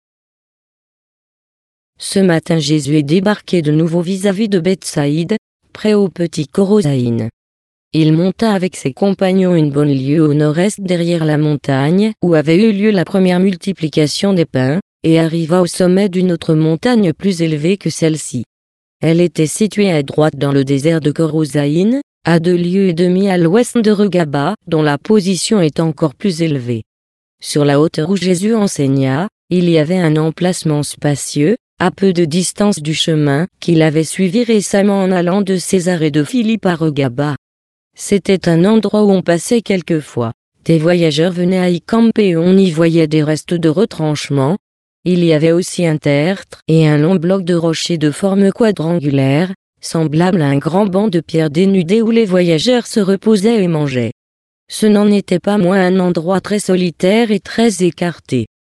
Speaker 1: Ce matin Jésus est débarqué de nouveau vis-à-vis de Bethsaïde, près au petit Corosaïne. Il monta avec ses compagnons une bonne lieue au nord-est derrière la montagne où avait eu lieu la première multiplication des pains, et arriva au sommet d'une autre montagne plus élevée que celle-ci. Elle était située à droite dans le désert de Corosaïne, à 2 lieues et demie à l'ouest de Regaba, dont la position est encore plus élevée. Sur la hauteur où Jésus enseigna, il y avait un emplacement spacieux, à peu de distance du chemin qu'il avait suivi récemment en allant de Césarée de Philippe à Regaba. C'était un endroit où on passait quelquefois. Des voyageurs venaient à y camper et on y voyait des restes de retranchements. Il y avait aussi un tertre et un long bloc de rochers de forme quadrangulaire, semblable à un grand banc de pierre dénudé où les voyageurs se reposaient et mangeaient. Ce n'en était pas moins un endroit très solitaire et très écarté.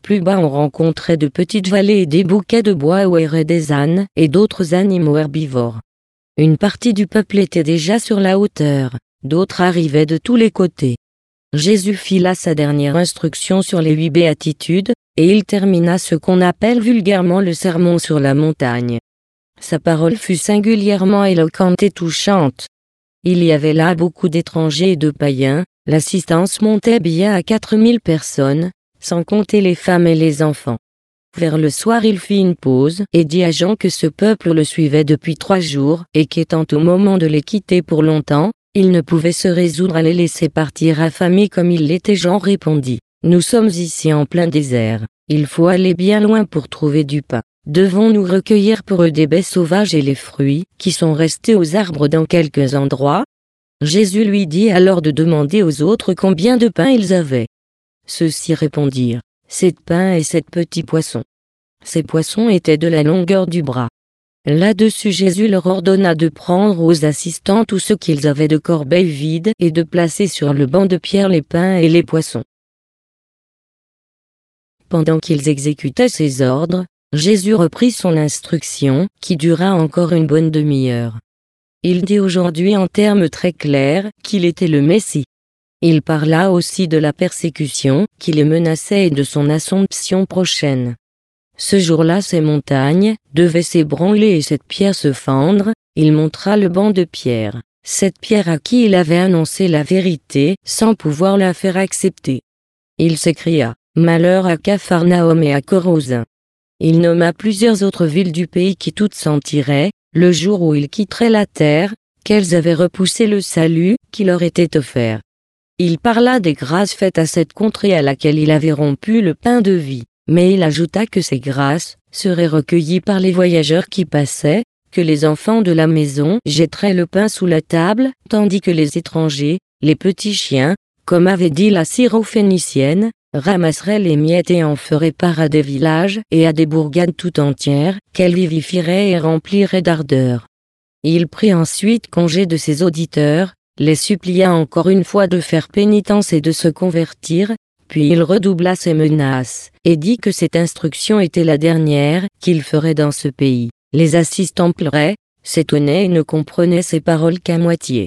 Speaker 1: Plus bas on rencontrait de petites vallées et des bouquets de bois où erraient des ânes et d'autres animaux herbivores. Une partie du peuple était déjà sur la hauteur, d'autres arrivaient de tous les côtés. Jésus fit là sa dernière instruction sur les 8 béatitudes, et il termina ce qu'on appelle vulgairement le sermon sur la montagne. Sa parole fut singulièrement éloquente et touchante. Il y avait là beaucoup d'étrangers et de païens, l'assistance montait bien à 4000 personnes, sans compter les femmes et les enfants. Vers le soir il fit une pause et dit à Jean que ce peuple le suivait depuis 3 jours et qu'étant au moment de les quitter pour longtemps, il ne pouvait se résoudre à les laisser partir affamés comme il l'était. Jean répondit: Nous sommes ici en plein désert, il faut aller bien loin pour trouver du pain. Devons-nous recueillir pour eux des baies sauvages et les fruits qui sont restés aux arbres dans quelques endroits? Jésus lui dit alors de demander aux autres combien de pain ils avaient. Ceux-ci répondirent: 7 pains et 7 petits poissons. Ces poissons étaient de la longueur du bras. Là-dessus Jésus leur ordonna de prendre aux assistants tout ce qu'ils avaient de corbeilles vides et de placer sur le banc de pierre les pains et les poissons. Pendant qu'ils exécutaient ces ordres, Jésus reprit son instruction, qui dura encore une bonne demi-heure. Il dit aujourd'hui en termes très clairs qu'il était le Messie. Il parla aussi de la persécution qui les menaçait et de son assomption prochaine. Ce jour-là ces montagnes devaient s'ébranler et cette pierre se fendre. Il montra le banc de pierre, cette pierre à qui il avait annoncé la vérité sans pouvoir la faire accepter. Il s'écria: Malheur à Capharnaüm et à Chorazin. Il nomma plusieurs autres villes du pays qui toutes sentiraient, le jour où ils quitteraient la terre, qu'elles avaient repoussé le salut qui leur était offert. Il parla des grâces faites à cette contrée à laquelle il avait rompu le pain de vie, mais il ajouta que ces grâces seraient recueillies par les voyageurs qui passaient, que les enfants de la maison jetteraient le pain sous la table, tandis que les étrangers, les petits chiens, comme avait dit la syrophénicienne, ramasseraient les miettes et en feraient part à des villages et à des bourgades tout entières, qu'elles vivifieraient et rempliraient d'ardeur. Il prit ensuite congé de ses auditeurs, les supplia encore une fois de faire pénitence et de se convertir, puis il redoubla ses menaces, et dit que cette instruction était la dernière qu'il ferait dans ce pays. Les assistants pleuraient, s'étonnaient et ne comprenaient ses paroles qu'à moitié.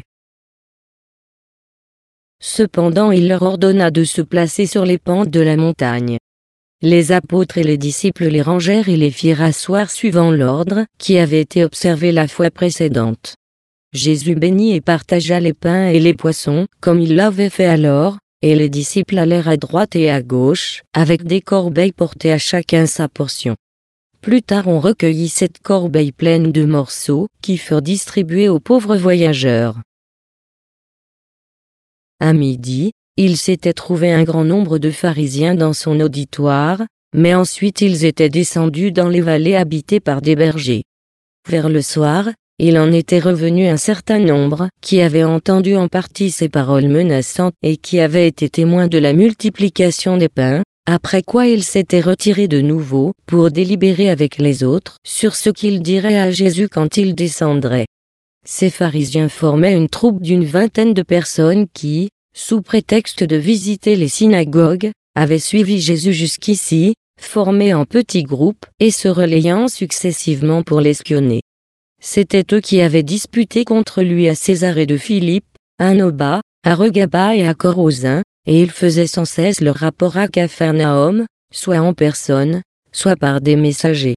Speaker 1: Cependant il leur ordonna de se placer sur les pentes de la montagne. Les apôtres et les disciples les rangèrent et les firent asseoir suivant l'ordre qui avait été observé la fois précédente. Jésus bénit et partagea les pains et les poissons, comme il l'avait fait alors, et les disciples allèrent à droite et à gauche, avec des corbeilles portées à chacun sa portion. Plus tard on recueillit 7 corbeilles pleines de morceaux, qui furent distribués aux pauvres voyageurs. À midi, il s'était trouvé un grand nombre de pharisiens dans son auditoire, mais ensuite ils étaient descendus dans les vallées habitées par des bergers. Vers le soir, il en était revenu un certain nombre qui avaient entendu en partie ces paroles menaçantes et qui avaient été témoins de la multiplication des pains, après quoi ils s'étaient retirés de nouveau pour délibérer avec les autres sur ce qu'ils diraient à Jésus quand il descendrait. Ces pharisiens formaient une troupe d'une vingtaine de personnes qui, sous prétexte de visiter les synagogues, avaient suivi Jésus jusqu'ici, formés en petits groupes et se relayant successivement pour l'espionner. C'étaient eux qui avaient disputé contre lui à Césarée de Philippe, à Noba, à Regaba et à Chorazin, et ils faisaient sans cesse leur rapport à Capharnaüm, soit en personne, soit par des messagers.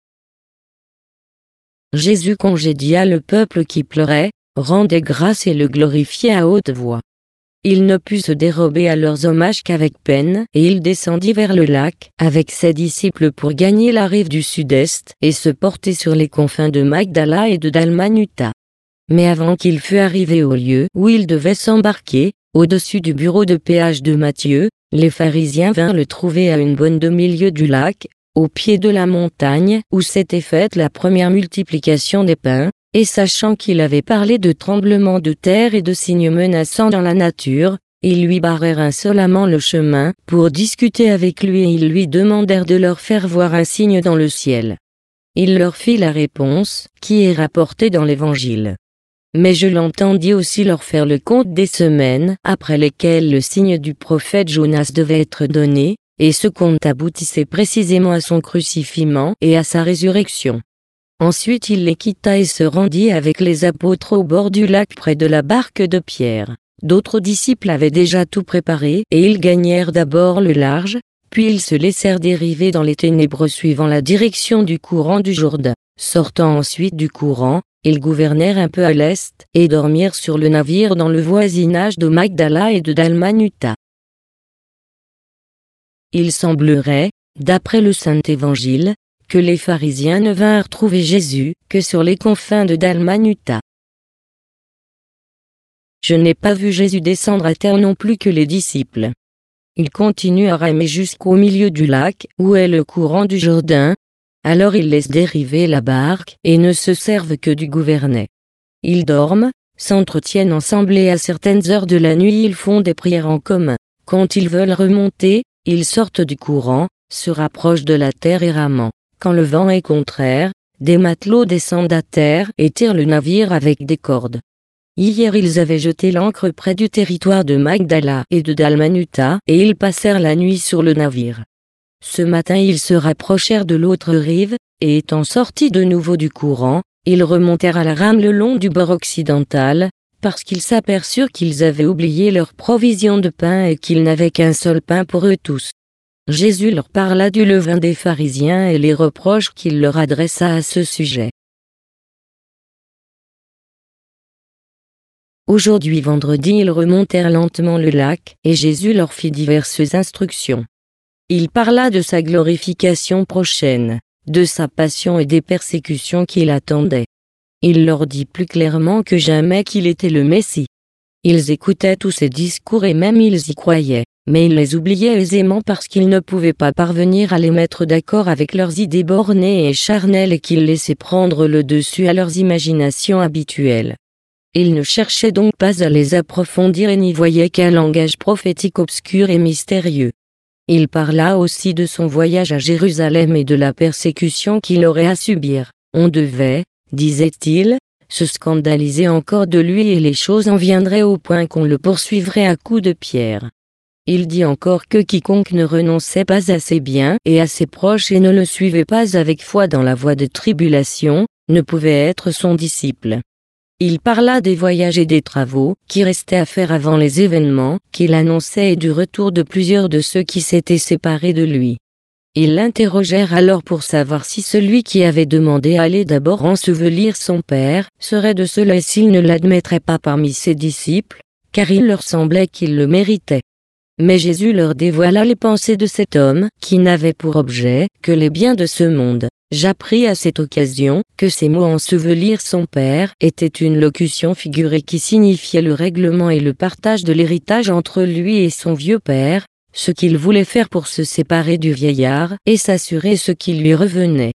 Speaker 1: Jésus congédia le peuple qui pleurait, rendait grâce et le glorifiait à haute voix. Il ne put se dérober à leurs hommages qu'avec peine, et il descendit vers le lac, avec ses disciples pour gagner la rive du sud-est, et se porter sur les confins de Magdala et de Dalmanuta. Mais avant qu'il fût arrivé au lieu où il devait s'embarquer, au-dessus du bureau de péage de Matthieu, les pharisiens vinrent le trouver à une bonne demi-lieue du lac, au pied de la montagne où s'était faite la première multiplication des pains, et sachant qu'il avait parlé de tremblements de terre et de signes menaçants dans la nature, ils lui barrèrent insolemment le chemin pour discuter avec lui et ils lui demandèrent de leur faire voir un signe dans le ciel. Il leur fit la réponse, qui est rapportée dans l'Évangile. Mais je l'entendis aussi leur faire le compte des semaines après lesquelles le signe du prophète Jonas devait être donné, et ce conte aboutissait précisément à son crucifixion et à sa résurrection. Ensuite il les quitta et se rendit avec les apôtres au bord du lac près de la barque de Pierre. D'autres disciples avaient déjà tout préparé et ils gagnèrent d'abord le large, puis ils se laissèrent dériver dans les ténèbres suivant la direction du courant du Jourdain. Sortant ensuite du courant, ils gouvernèrent un peu à l'est et dormirent sur le navire dans le voisinage de Magdala et de Dalmanuta. Il semblerait, d'après le Saint-Évangile, que les pharisiens ne vinrent trouver Jésus que sur les confins de Dalmanuta. Je n'ai pas vu Jésus descendre à terre non plus que les disciples. Ils continuent à ramer jusqu'au milieu du lac où est le courant du Jourdain. Alors ils laissent dériver la barque et ne se servent que du gouvernet. Ils dorment, s'entretiennent ensemble et à certaines heures de la nuit ils font des prières en commun. Quand ils veulent remonter, ils sortent du courant, se rapprochent de la terre et ramant. Quand le vent est contraire, des matelots descendent à terre et tirent le navire avec des cordes. Hier ils avaient jeté l'ancre près du territoire de Magdala et de Dalmanuta et ils passèrent la nuit sur le navire. Ce matin ils se rapprochèrent de l'autre rive, et étant sortis de nouveau du courant, ils remontèrent à la rame le long du bord occidental, parce qu'ils s'aperçurent qu'ils avaient oublié leur provision de pain et qu'ils n'avaient qu'un seul pain pour eux tous. Jésus leur parla du levain des pharisiens et les reproches qu'il leur adressa à ce sujet. Aujourd'hui vendredi ils remontèrent lentement le lac, et Jésus leur fit diverses instructions. Il parla de sa glorification prochaine, de sa passion et des persécutions qui l'attendaient. Il leur dit plus clairement que jamais qu'il était le Messie. Ils écoutaient tous ses discours et même ils y croyaient, mais ils les oubliaient aisément parce qu'ils ne pouvaient pas parvenir à les mettre d'accord avec leurs idées bornées et charnelles et qu'ils laissaient prendre le dessus à leurs imaginations habituelles. Ils ne cherchaient donc pas à les approfondir et n'y voyaient qu'un langage prophétique obscur et mystérieux. Il parla aussi de son voyage à Jérusalem et de la persécution qu'il aurait à subir. On devait, disait-il, se scandaliser encore de lui et les choses en viendraient au point qu'on le poursuivrait à coups de pierre. Il dit encore que quiconque ne renonçait pas à ses biens et à ses proches et ne le suivait pas avec foi dans la voie de tribulation, ne pouvait être son disciple. Il parla des voyages et des travaux qui restaient à faire avant les événements qu'il annonçait et du retour de plusieurs de ceux qui s'étaient séparés de lui. Ils l'interrogèrent alors pour savoir si celui qui avait demandé à aller d'abord ensevelir son père serait de ceux-là et s'il ne l'admettrait pas parmi ses disciples, car il leur semblait qu'il le méritait. Mais Jésus leur dévoila les pensées de cet homme qui n'avait pour objet que les biens de ce monde. J'appris à cette occasion que ces mots ensevelir son père étaient une locution figurée qui signifiait le règlement et le partage de l'héritage entre lui et son vieux père, ce qu'il voulait faire pour se séparer du vieillard et s'assurer ce qui lui revenait.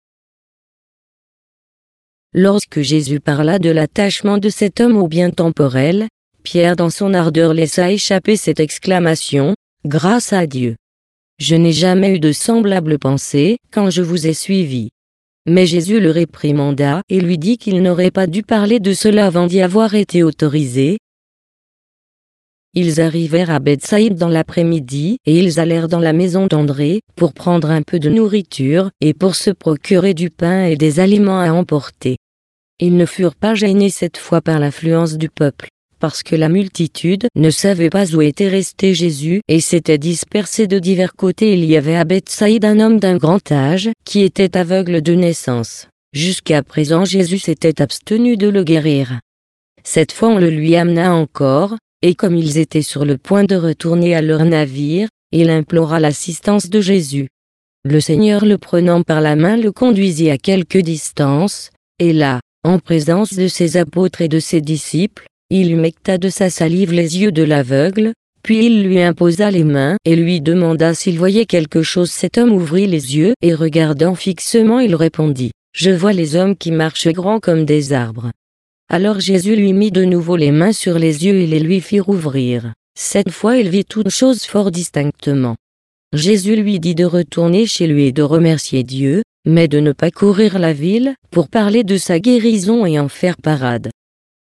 Speaker 1: Lorsque Jésus parla de l'attachement de cet homme au bien temporel, Pierre dans son ardeur laissa échapper cette exclamation, « Grâce à Dieu ! Je n'ai jamais eu de semblable pensée quand je vous ai suivi. » Mais Jésus le réprimanda et lui dit qu'il n'aurait pas dû parler de cela avant d'y avoir été autorisé. Ils arrivèrent à Bethsaïde dans l'après-midi et ils allèrent dans la maison d'André pour prendre un peu de nourriture et pour se procurer du pain et des aliments à emporter. Ils ne furent pas gênés cette fois par l'affluence du peuple, parce que la multitude ne savait pas où était resté Jésus et s'était dispersée de divers côtés. Il y avait à Bethsaïde un homme d'un grand âge qui était aveugle de naissance. Jusqu'à présent Jésus s'était abstenu de le guérir. Cette fois on le lui amena encore, et comme ils étaient sur le point de retourner à leur navire, il implora l'assistance de Jésus. Le Seigneur le prenant par la main le conduisit à quelque distance, et là, en présence de ses apôtres et de ses disciples, il humecta de sa salive les yeux de l'aveugle, puis il lui imposa les mains et lui demanda s'il voyait quelque chose. Cet homme ouvrit les yeux et regardant fixement il répondit, « Je vois les hommes qui marchent grands comme des arbres. » Alors Jésus lui mit de nouveau les mains sur les yeux et les lui fit rouvrir. Cette fois il vit toutes choses fort distinctement. Jésus lui dit de retourner chez lui et de remercier Dieu, mais de ne pas courir la ville pour parler de sa guérison et en faire parade.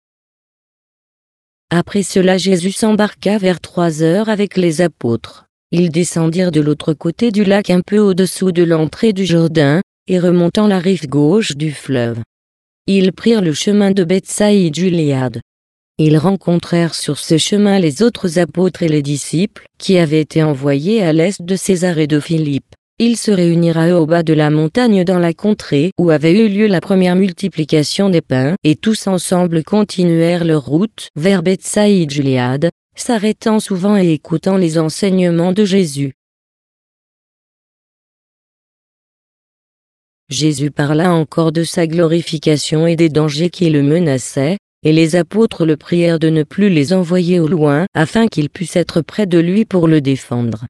Speaker 1: Après cela Jésus s'embarqua vers 3 heures avec les apôtres. Ils descendirent de l'autre côté du lac un peu au-dessous de l'entrée du Jourdain, et remontant la rive gauche du fleuve. Ils prirent le chemin de Bethsaïde-Juléade. Ils rencontrèrent sur ce chemin les autres apôtres et les disciples, qui avaient été envoyés à l'est de César et de Philippe. Ils se réunirent à eux au bas de la montagne dans la contrée où avait eu lieu la première multiplication des pains, et tous ensemble continuèrent leur route vers Bethsaïde-Juléade, s'arrêtant souvent et écoutant les enseignements de Jésus. Jésus parla encore de sa glorification et des dangers qui le menaçaient, et les apôtres le prièrent de ne plus les envoyer au loin afin qu'ils puissent être près de lui pour le défendre.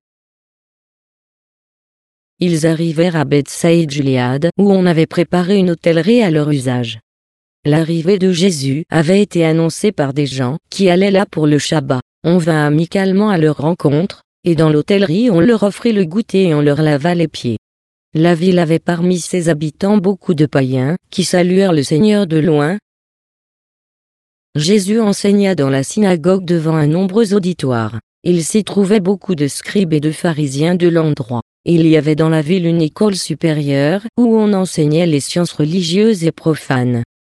Speaker 1: Ils arrivèrent à Bethsaïde-Juléade où on avait préparé une hôtellerie à leur usage. L'arrivée de Jésus avait été annoncée par des gens qui allaient là pour le Shabbat. On vint amicalement à leur rencontre, et dans l'hôtellerie on leur offrit le goûter et on leur lava les pieds. La ville avait parmi ses habitants beaucoup de païens, qui saluèrent le Seigneur de loin. Jésus enseigna dans la synagogue devant un nombreux auditoire. Il s'y trouvait beaucoup de scribes et de pharisiens de l'endroit. Il y avait dans la ville une école supérieure, où on enseignait les sciences religieuses et profanes.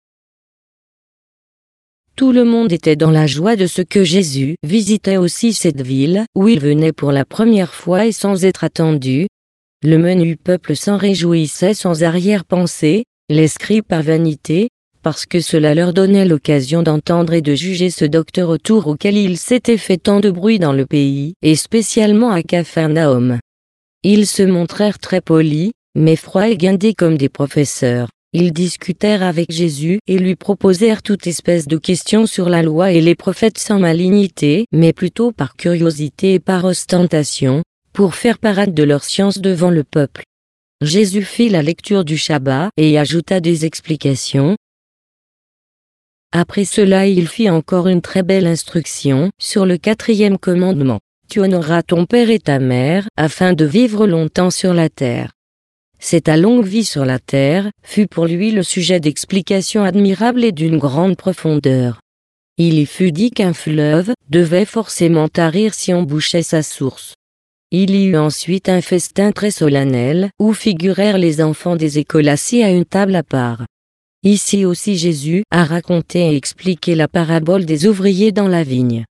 Speaker 1: Tout le monde était dans la joie de ce que Jésus visitait aussi cette ville, où il venait pour la première fois et sans être attendu. Le menu peuple s'en réjouissait sans arrière-pensée, les scribes par vanité, parce que cela leur donnait l'occasion d'entendre et de juger ce docteur autour auquel il s'était fait tant de bruit dans le pays, et spécialement à Capharnaüm. Ils se montrèrent très polis, mais froids et guindés comme des professeurs. Ils discutèrent avec Jésus et lui proposèrent toute espèce de questions sur la loi et les prophètes sans malignité, mais plutôt par curiosité et par ostentation, pour faire parade de leur science devant le peuple. Jésus fit la lecture du Shabbat et y ajouta des explications. Après cela il fit encore une très belle instruction sur le 4e commandement. Tu honoreras ton père et ta mère, afin de vivre longtemps sur la terre. Cette longue vie sur la terre fut pour lui le sujet d'explications admirables et d'une grande profondeur. Il y fut dit qu'un fleuve devait forcément tarir si on bouchait sa source. Il y eut ensuite un festin très solennel, où figurèrent les enfants des écoles assis à une table à part. Ici aussi Jésus a raconté et expliqué la parabole des ouvriers dans la vigne.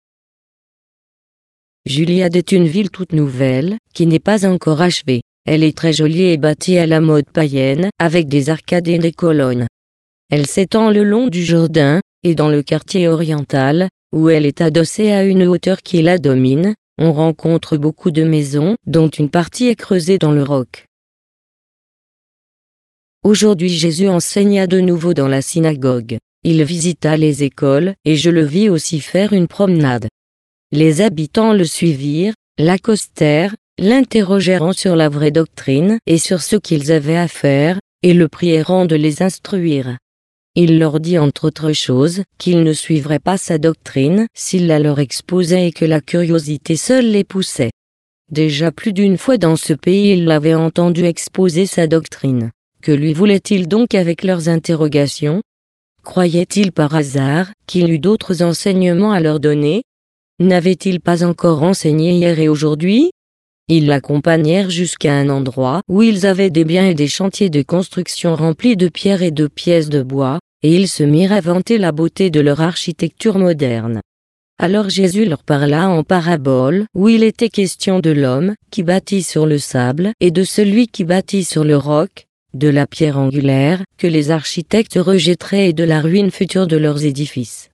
Speaker 1: Juliade est une ville toute nouvelle, qui n'est pas encore achevée. Elle est très jolie et bâtie à la mode païenne, avec des arcades et des colonnes. Elle s'étend le long du Jourdain, et dans le quartier oriental, où elle est adossée à une hauteur qui la domine, on rencontre beaucoup de maisons, dont une partie est creusée dans le roc. Aujourd'hui Jésus enseigna de nouveau dans la synagogue. Il visita les écoles, et je le vis aussi faire une promenade. Les habitants le suivirent, l'accostèrent, l'interrogèrent sur la vraie doctrine et sur ce qu'ils avaient à faire, et le prièrent de les instruire. Il leur dit entre autres choses qu'ils ne suivraient pas sa doctrine s'il la leur exposait et que la curiosité seule les poussait. Déjà plus d'une fois dans ce pays ils l'avaient entendu exposer sa doctrine. Que lui voulait-il donc avec leurs interrogations? Croyait-il par hasard qu'il eût d'autres enseignements à leur donner? N'avait-il pas encore enseigné hier et aujourd'hui? Ils l'accompagnèrent jusqu'à un endroit où ils avaient des biens et des chantiers de construction remplis de pierres et de pièces de bois, et ils se mirent à vanter la beauté de leur architecture moderne. Alors Jésus leur parla en parabole, où il était question de l'homme qui bâtit sur le sable et de celui qui bâtit sur le roc, de la pierre angulaire que les architectes rejetteraient et de la ruine future de leurs édifices.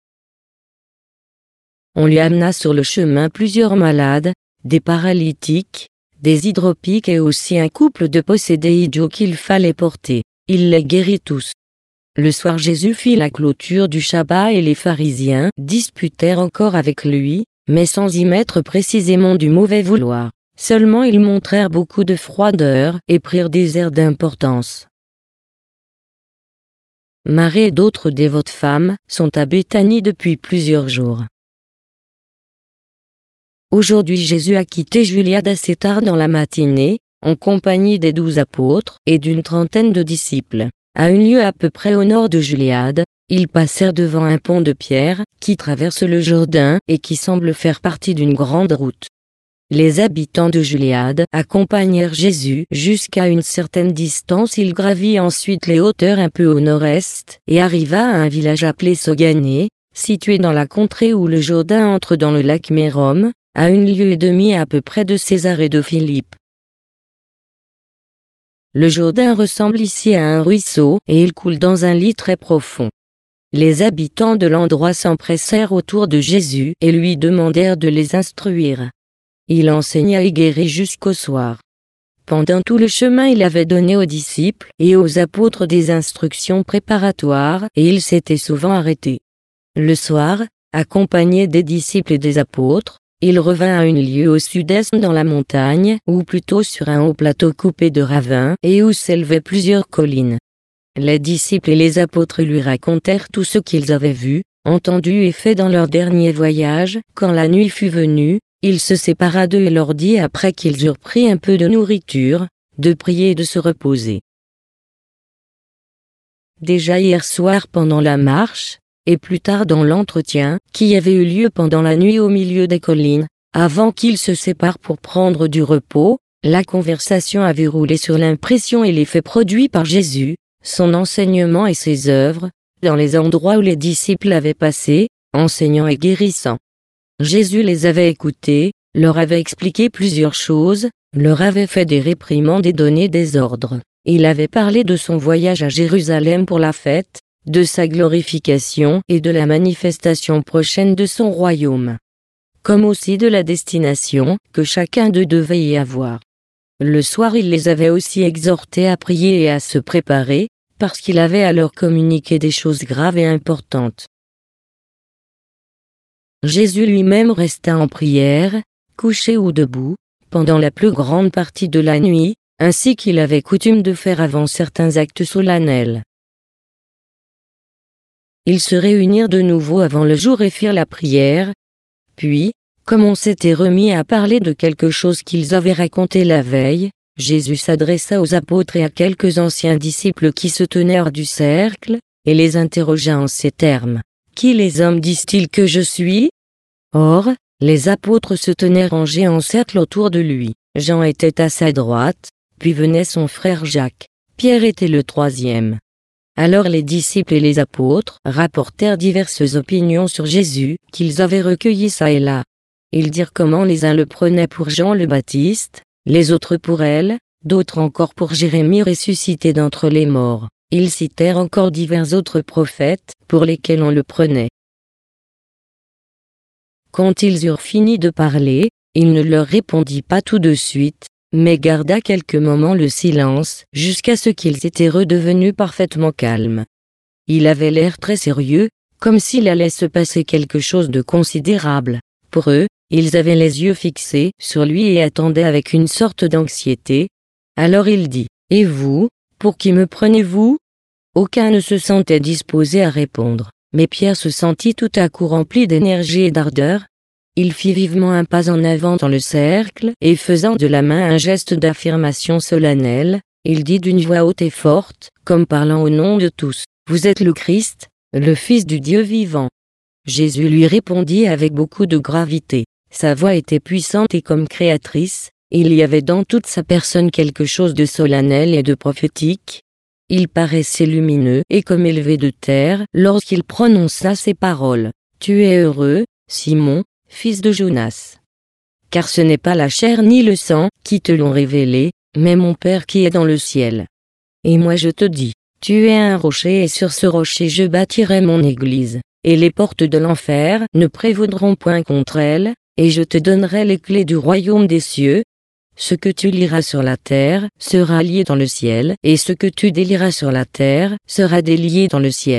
Speaker 1: On lui amena sur le chemin plusieurs malades, des paralytiques, des hydropiques et aussi un couple de possédés idiots qu'il fallait porter. Il les guérit tous. Le soir Jésus fit la clôture du Shabbat et les pharisiens disputèrent encore avec lui, mais sans y mettre précisément du mauvais vouloir. Seulement ils montrèrent beaucoup de froideur et prirent des airs d'importance. Marie et d'autres dévotes femmes sont à Béthanie depuis plusieurs jours. Aujourd'hui Jésus a quitté Juliade assez tard dans la matinée, en compagnie des 12 apôtres et d'une trentaine de disciples. À un lieu à peu près au nord de Juliade, ils passèrent devant un pont de pierre qui traverse le Jourdain et qui semble faire partie d'une grande route. Les habitants de Juliade accompagnèrent Jésus jusqu'à une certaine distance. Il gravit ensuite les hauteurs un peu au nord-est et arriva à un village appelé Sogané, situé dans la contrée où le Jourdain entre dans le lac Mérom, à 1,5 lieue à peu près de César et de Philippe. Le Jourdain ressemble ici à un ruisseau et il coule dans un lit très profond. Les habitants de l'endroit s'empressèrent autour de Jésus et lui demandèrent de les instruire. Il enseigna et guérit jusqu'au soir. Pendant tout le chemin, il avait donné aux disciples et aux apôtres des instructions préparatoires et il s'était souvent arrêté. Le soir, accompagné des disciples et des apôtres, il revint à 1 lieue au sud-est dans la montagne, ou plutôt sur un haut plateau coupé de ravins et où s'élevaient plusieurs collines. Les disciples et les apôtres lui racontèrent tout ce qu'ils avaient vu, entendu et fait dans leur dernier voyage. Quand la nuit fut venue, il se sépara d'eux et leur dit, après qu'ils eurent pris un peu de nourriture, de prier et de se reposer. Déjà hier soir pendant la marche, et plus tard dans l'entretien qui avait eu lieu pendant la nuit au milieu des collines, avant qu'ils se séparent pour prendre du repos, la conversation avait roulé sur l'impression et l'effet produit par Jésus, son enseignement et ses œuvres, dans les endroits où les disciples avaient passé, enseignant et guérissant. Jésus les avait écoutés, leur avait expliqué plusieurs choses, leur avait fait des réprimandes et donné des ordres. Il avait parlé de son voyage à Jérusalem pour la fête, de sa glorification et de la manifestation prochaine de son royaume. Comme aussi de la destination que chacun d'eux devait y avoir. Le soir, il les avait aussi exhortés à prier et à se préparer, parce qu'il avait à leur communiquer des choses graves et importantes. Jésus lui-même resta en prière, couché ou debout, pendant la plus grande partie de la nuit, ainsi qu'il avait coutume de faire avant certains actes solennels. Ils se réunirent de nouveau avant le jour et firent la prière. Puis, comme on s'était remis à parler de quelque chose qu'ils avaient raconté la veille, Jésus s'adressa aux apôtres et à quelques anciens disciples qui se tenaient hors du cercle, et les interrogea en ces termes. « Qui les hommes disent-ils que je suis ?» Or, les apôtres se tenaient rangés en cercle autour de lui. Jean était à sa droite, puis venait son frère Jacques. Pierre était le troisième. Alors les disciples et les apôtres rapportèrent diverses opinions sur Jésus, qu'ils avaient recueillies çà et là. Ils dirent comment les uns le prenaient pour Jean le Baptiste, les autres pour elle, d'autres encore pour Jérémie ressuscité d'entre les morts. Ils citèrent encore divers autres prophètes, pour lesquels on le prenait. Quand ils eurent fini de parler, il ne leur répondit pas tout de suite, mais garda quelques moments le silence, jusqu'à ce qu'ils étaient redevenus parfaitement calmes. Il avait l'air très sérieux, comme s'il allait se passer quelque chose de considérable. Pour eux, ils avaient les yeux fixés sur lui et attendaient avec une sorte d'anxiété. Alors il dit, « Et vous, pour qui me prenez-vous » Aucun ne se sentait disposé à répondre, mais Pierre se sentit tout à coup rempli d'énergie et d'ardeur. Il fit vivement un pas en avant dans le cercle, et faisant de la main un geste d'affirmation solennelle, il dit d'une voix haute et forte, comme parlant au nom de tous, « Vous êtes le Christ, le Fils du Dieu vivant. » Jésus lui répondit avec beaucoup de gravité. Sa voix était puissante et comme créatrice, il y avait dans toute sa personne quelque chose de solennel et de prophétique. Il paraissait lumineux et comme élevé de terre lorsqu'il prononça ces paroles. « Tu es heureux, Simon, fils de Jonas. Car ce n'est pas la chair ni le sang qui te l'ont révélé, mais mon Père qui est dans le ciel. Et moi je te dis, tu es un rocher et sur ce rocher je bâtirai mon église, et les portes de l'enfer ne prévaudront point contre elle, et je te donnerai les clés du royaume des cieux. Ce que tu liras sur la terre sera lié dans le ciel, et ce que tu délieras sur la terre sera délié dans le ciel. »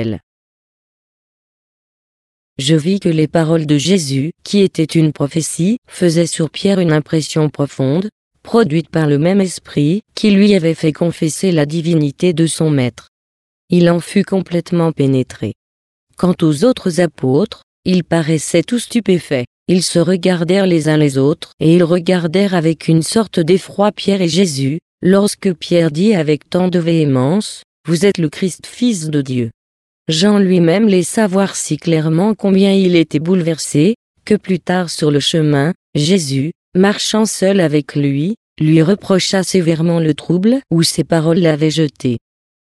Speaker 1: Je vis que les paroles de Jésus, qui étaient une prophétie, faisaient sur Pierre une impression profonde, produite par le même esprit qui lui avait fait confesser la divinité de son maître. Il en fut complètement pénétré. Quant aux autres apôtres, ils paraissaient tous stupéfaits. Ils se regardèrent les uns les autres, et ils regardèrent avec une sorte d'effroi Pierre et Jésus, lorsque Pierre dit avec tant de véhémence, « Vous êtes le Christ, Fils de Dieu. » Jean lui-même laissa voir si clairement combien il était bouleversé, que plus tard sur le chemin, Jésus, marchant seul avec lui, lui reprocha sévèrement le trouble où ses paroles l'avaient jeté.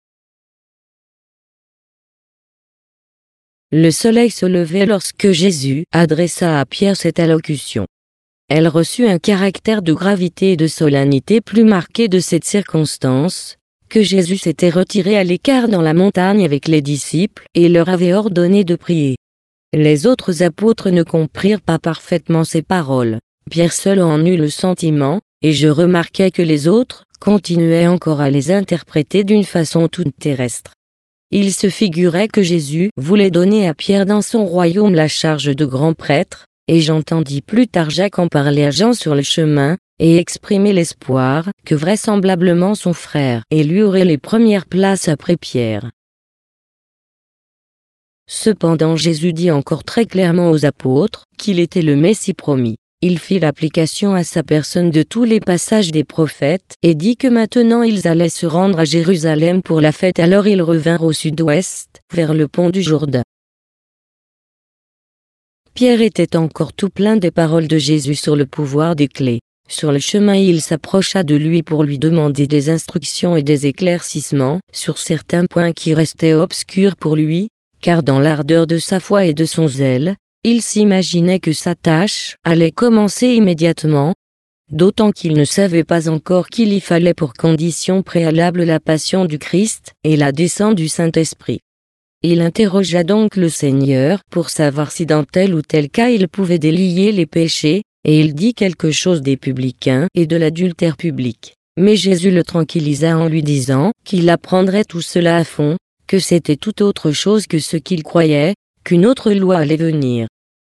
Speaker 1: Le soleil se levait lorsque Jésus adressa à Pierre cette allocution. Elle reçut un caractère de gravité et de solennité plus marqué de cette circonstance, que Jésus s'était retiré à l'écart dans la montagne avec les disciples et leur avait ordonné de prier. Les autres apôtres ne comprirent pas parfaitement ces paroles. Pierre seul en eut le sentiment, et je remarquai que les autres continuaient encore à les interpréter d'une façon toute terrestre. Il se figurait que Jésus voulait donner à Pierre dans son royaume la charge de grand prêtre, et j'entendis plus tard Jacques en parler à Jean sur le chemin, et exprimer l'espoir que vraisemblablement son frère et lui aurait les premières places après Pierre. Cependant Jésus dit encore très clairement aux apôtres qu'il était le Messie promis. Il fit l'application à sa personne de tous les passages des prophètes et dit que maintenant ils allaient se rendre à Jérusalem pour la fête. Alors ils revinrent au sud-ouest, vers le pont du Jourdain. Pierre était encore tout plein des paroles de Jésus sur le pouvoir des clés. Sur le chemin il s'approcha de lui pour lui demander des instructions et des éclaircissements sur certains points qui restaient obscurs pour lui, car dans l'ardeur de sa foi et de son zèle, il s'imaginait que sa tâche allait commencer immédiatement, d'autant qu'il ne savait pas encore qu'il y fallait pour condition préalable la passion du Christ et la descente du Saint-Esprit. Il interrogea donc le Seigneur pour savoir si dans tel ou tel cas il pouvait délier les péchés, et il dit quelque chose des publicains et de l'adultère public. Mais Jésus le tranquillisa en lui disant qu'il apprendrait tout cela à fond, que c'était tout autre chose que ce qu'il croyait, qu'une autre loi allait venir.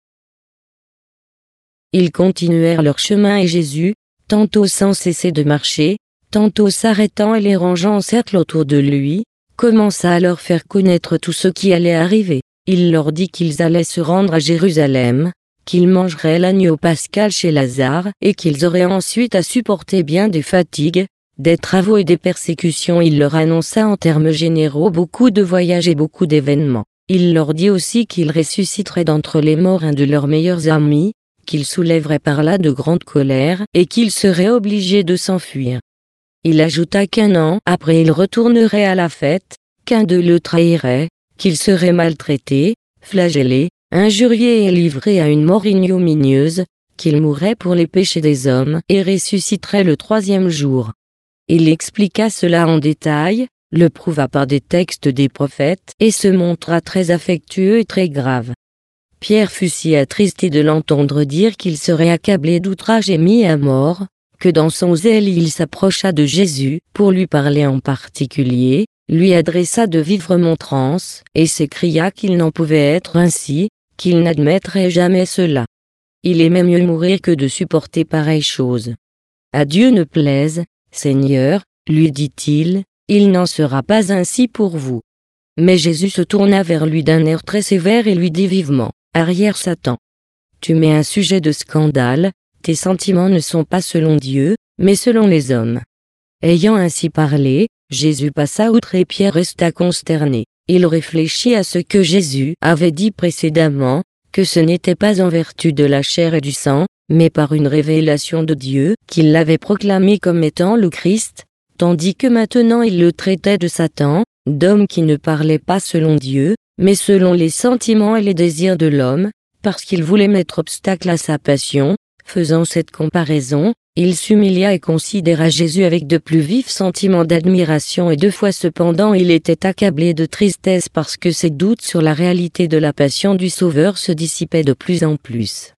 Speaker 1: Ils continuèrent leur chemin et Jésus, tantôt sans cesser de marcher, tantôt s'arrêtant et les rangeant en cercle autour de lui, commença à leur faire connaître tout ce qui allait arriver. Il leur dit qu'ils allaient se rendre à Jérusalem, qu'ils mangeraient l'agneau pascal chez Lazare et qu'ils auraient ensuite à supporter bien des fatigues, des travaux et des persécutions. Il leur annonça en termes généraux beaucoup de voyages et beaucoup d'événements. Il leur dit aussi qu'il ressusciterait d'entre les morts un de leurs meilleurs amis, qu'il soulèverait par là de grandes colères et qu'il serait obligé de s'enfuir. Il ajouta qu'un an après il retournerait à la fête, qu'un d'eux le trahirait, qu'il serait maltraité, flagellé, injurié et livré à une mort ignominieuse, qu'il mourrait pour les péchés des hommes et ressusciterait le troisième jour. Il expliqua cela en détail, le prouva par des textes des prophètes et se montra très affectueux et très grave. Pierre fut si attristé de l'entendre dire qu'il serait accablé d'outrage et mis à mort, que dans son zèle il s'approcha de Jésus pour lui parler en particulier, lui adressa de vives remontrances, et s'écria qu'il n'en pouvait être ainsi, qu'il n'admettrait jamais cela. Il aimait mieux mourir que de supporter pareille chose. À Dieu ne plaise, Seigneur, lui dit-il, il n'en sera pas ainsi pour vous. Mais Jésus se tourna vers lui d'un air très sévère et lui dit vivement, arrière Satan. Tu m'es un sujet de scandale, tes sentiments ne sont pas selon Dieu, mais selon les hommes. Ayant ainsi parlé, Jésus passa outre et Pierre resta consterné. Il réfléchit à ce que Jésus avait dit précédemment, que ce n'était pas en vertu de la chair et du sang, mais par une révélation de Dieu, qu'il l'avait proclamé comme étant le Christ, tandis que maintenant il le traitait de Satan, d'homme qui ne parlait pas selon Dieu, mais selon les sentiments et les désirs de l'homme, parce qu'il voulait mettre obstacle à sa passion. Faisant cette comparaison, il s'humilia et considéra Jésus avec de plus vifs sentiments d'admiration et 2 fois cependant il était accablé de tristesse parce que ses doutes sur la réalité de la passion du Sauveur se dissipaient de plus en plus.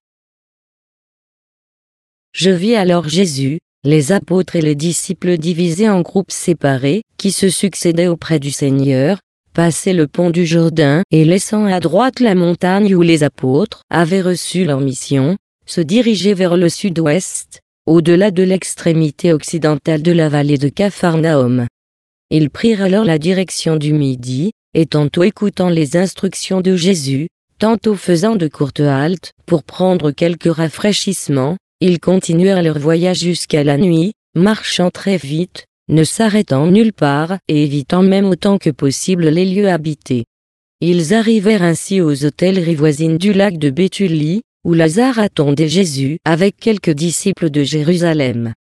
Speaker 1: Je vis alors Jésus, les apôtres et les disciples divisés en groupes séparés, qui se succédaient auprès du Seigneur, passer le pont du Jourdain et laissant à droite la montagne où les apôtres avaient reçu leur mission, se diriger vers le sud-ouest, au-delà de l'extrémité occidentale de la vallée de Capharnaüm. Ils prirent alors la direction du midi, et tantôt écoutant les instructions de Jésus, tantôt faisant de courtes haltes pour prendre quelques rafraîchissements, ils continuèrent leur voyage jusqu'à la nuit, marchant très vite, ne s'arrêtant nulle part et évitant même autant que possible les lieux habités. Ils arrivèrent ainsi aux hôtelleries voisines du lac de Béthulie, où Lazare attendait Jésus avec quelques disciples de Jérusalem.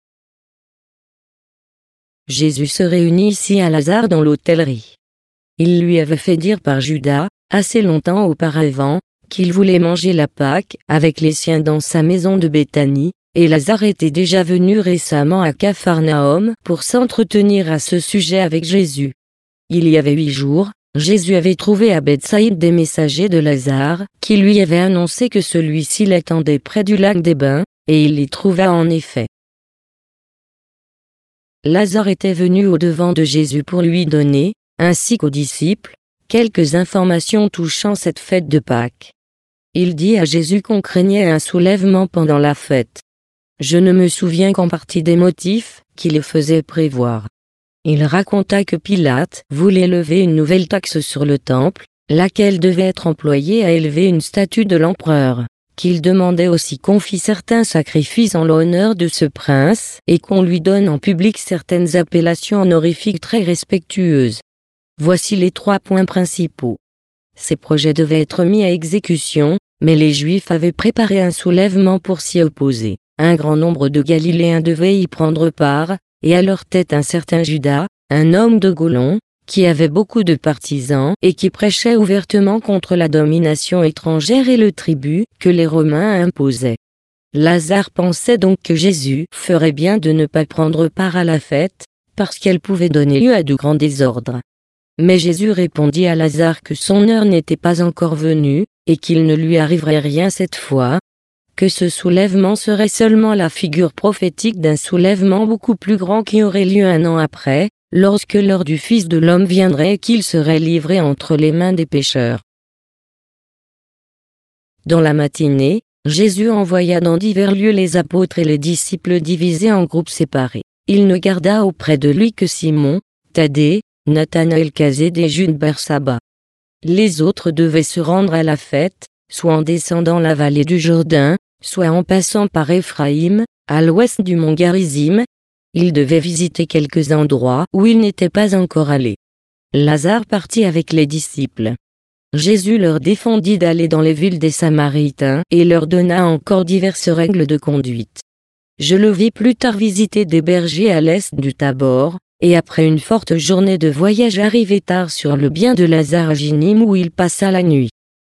Speaker 1: Jésus se réunit ici à Lazare dans l'hôtellerie. Il lui avait fait dire par Judas, assez longtemps auparavant, qu'il voulait manger la Pâque avec les siens dans sa maison de Béthanie, et Lazare était déjà venu récemment à Capharnaüm pour s'entretenir à ce sujet avec Jésus. Il y avait 8 jours, Jésus avait trouvé à Bethsaïde des messagers de Lazare, qui lui avaient annoncé que celui-ci l'attendait près du lac des Bains, et il les trouva en effet. Lazare était venu au-devant de Jésus pour lui donner, ainsi qu'aux disciples, quelques informations touchant cette fête de Pâques. Il dit à Jésus qu'on craignait un soulèvement pendant la fête. Je ne me souviens qu'en partie des motifs qui le faisaient prévoir. Il raconta que Pilate voulait lever une nouvelle taxe sur le temple, laquelle devait être employée à élever une statue de l'empereur, qu'il demandait aussi qu'on fît certains sacrifices en l'honneur de ce prince et qu'on lui donne en public certaines appellations honorifiques très respectueuses. Voici les 3 points principaux. Ces projets devaient être mis à exécution, mais les Juifs avaient préparé un soulèvement pour s'y opposer. Un grand nombre de Galiléens devaient y prendre part, et à leur tête un certain Judas, un homme de Gaulon, qui avait beaucoup de partisans et qui prêchait ouvertement contre la domination étrangère et le tribut que les Romains imposaient. Lazare pensait donc que Jésus ferait bien de ne pas prendre part à la fête, parce qu'elle pouvait donner lieu à de grands désordres. Mais Jésus répondit à Lazare que son heure n'était pas encore venue, et qu'il ne lui arriverait rien cette fois, que ce soulèvement serait seulement la figure prophétique d'un soulèvement beaucoup plus grand qui aurait lieu 1 an après, lorsque l'heure du Fils de l'homme viendrait et qu'il serait livré entre les mains des pécheurs. Dans la matinée, Jésus envoya dans divers lieux les apôtres et les disciples divisés en groupes séparés. Il ne garda auprès de lui que Simon, Thaddée, Nathanaël casé des Judes Bersaba. Les autres devaient se rendre à la fête, soit en descendant la vallée du Jourdain, soit en passant par Éphraïm, à l'ouest du mont Garizim. Ils devaient visiter quelques endroits où ils n'étaient pas encore allés. Lazare partit avec les disciples. Jésus leur défendit d'aller dans les villes des Samaritains et leur donna encore diverses règles de conduite. Je le vis plus tard visiter des bergers à l'est du Tabor, et après une forte journée de voyage arrivé tard sur le bien de Lazare à Jinim où il passa la nuit.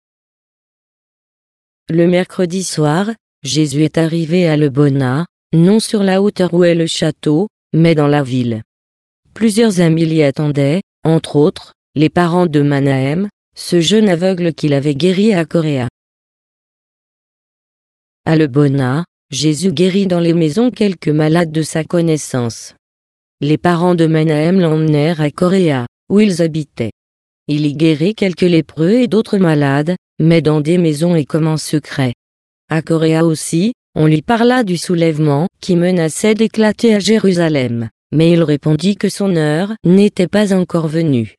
Speaker 1: Le mercredi soir, Jésus est arrivé à Lebona, non sur la hauteur où est le château, mais dans la ville. Plusieurs amis l'y attendaient, entre autres, les parents de Manahem, ce jeune aveugle qu'il avait guéri à Coréa. À Lebona, Jésus guérit dans les maisons quelques malades de sa connaissance. Les parents de Manahem l'emmenèrent à Coréa, où ils habitaient. Il y guérit quelques lépreux et d'autres malades, mais dans des maisons et comme en secret. À Coréa aussi, on lui parla du soulèvement qui menaçait d'éclater à Jérusalem, mais il répondit que son heure n'était pas encore venue.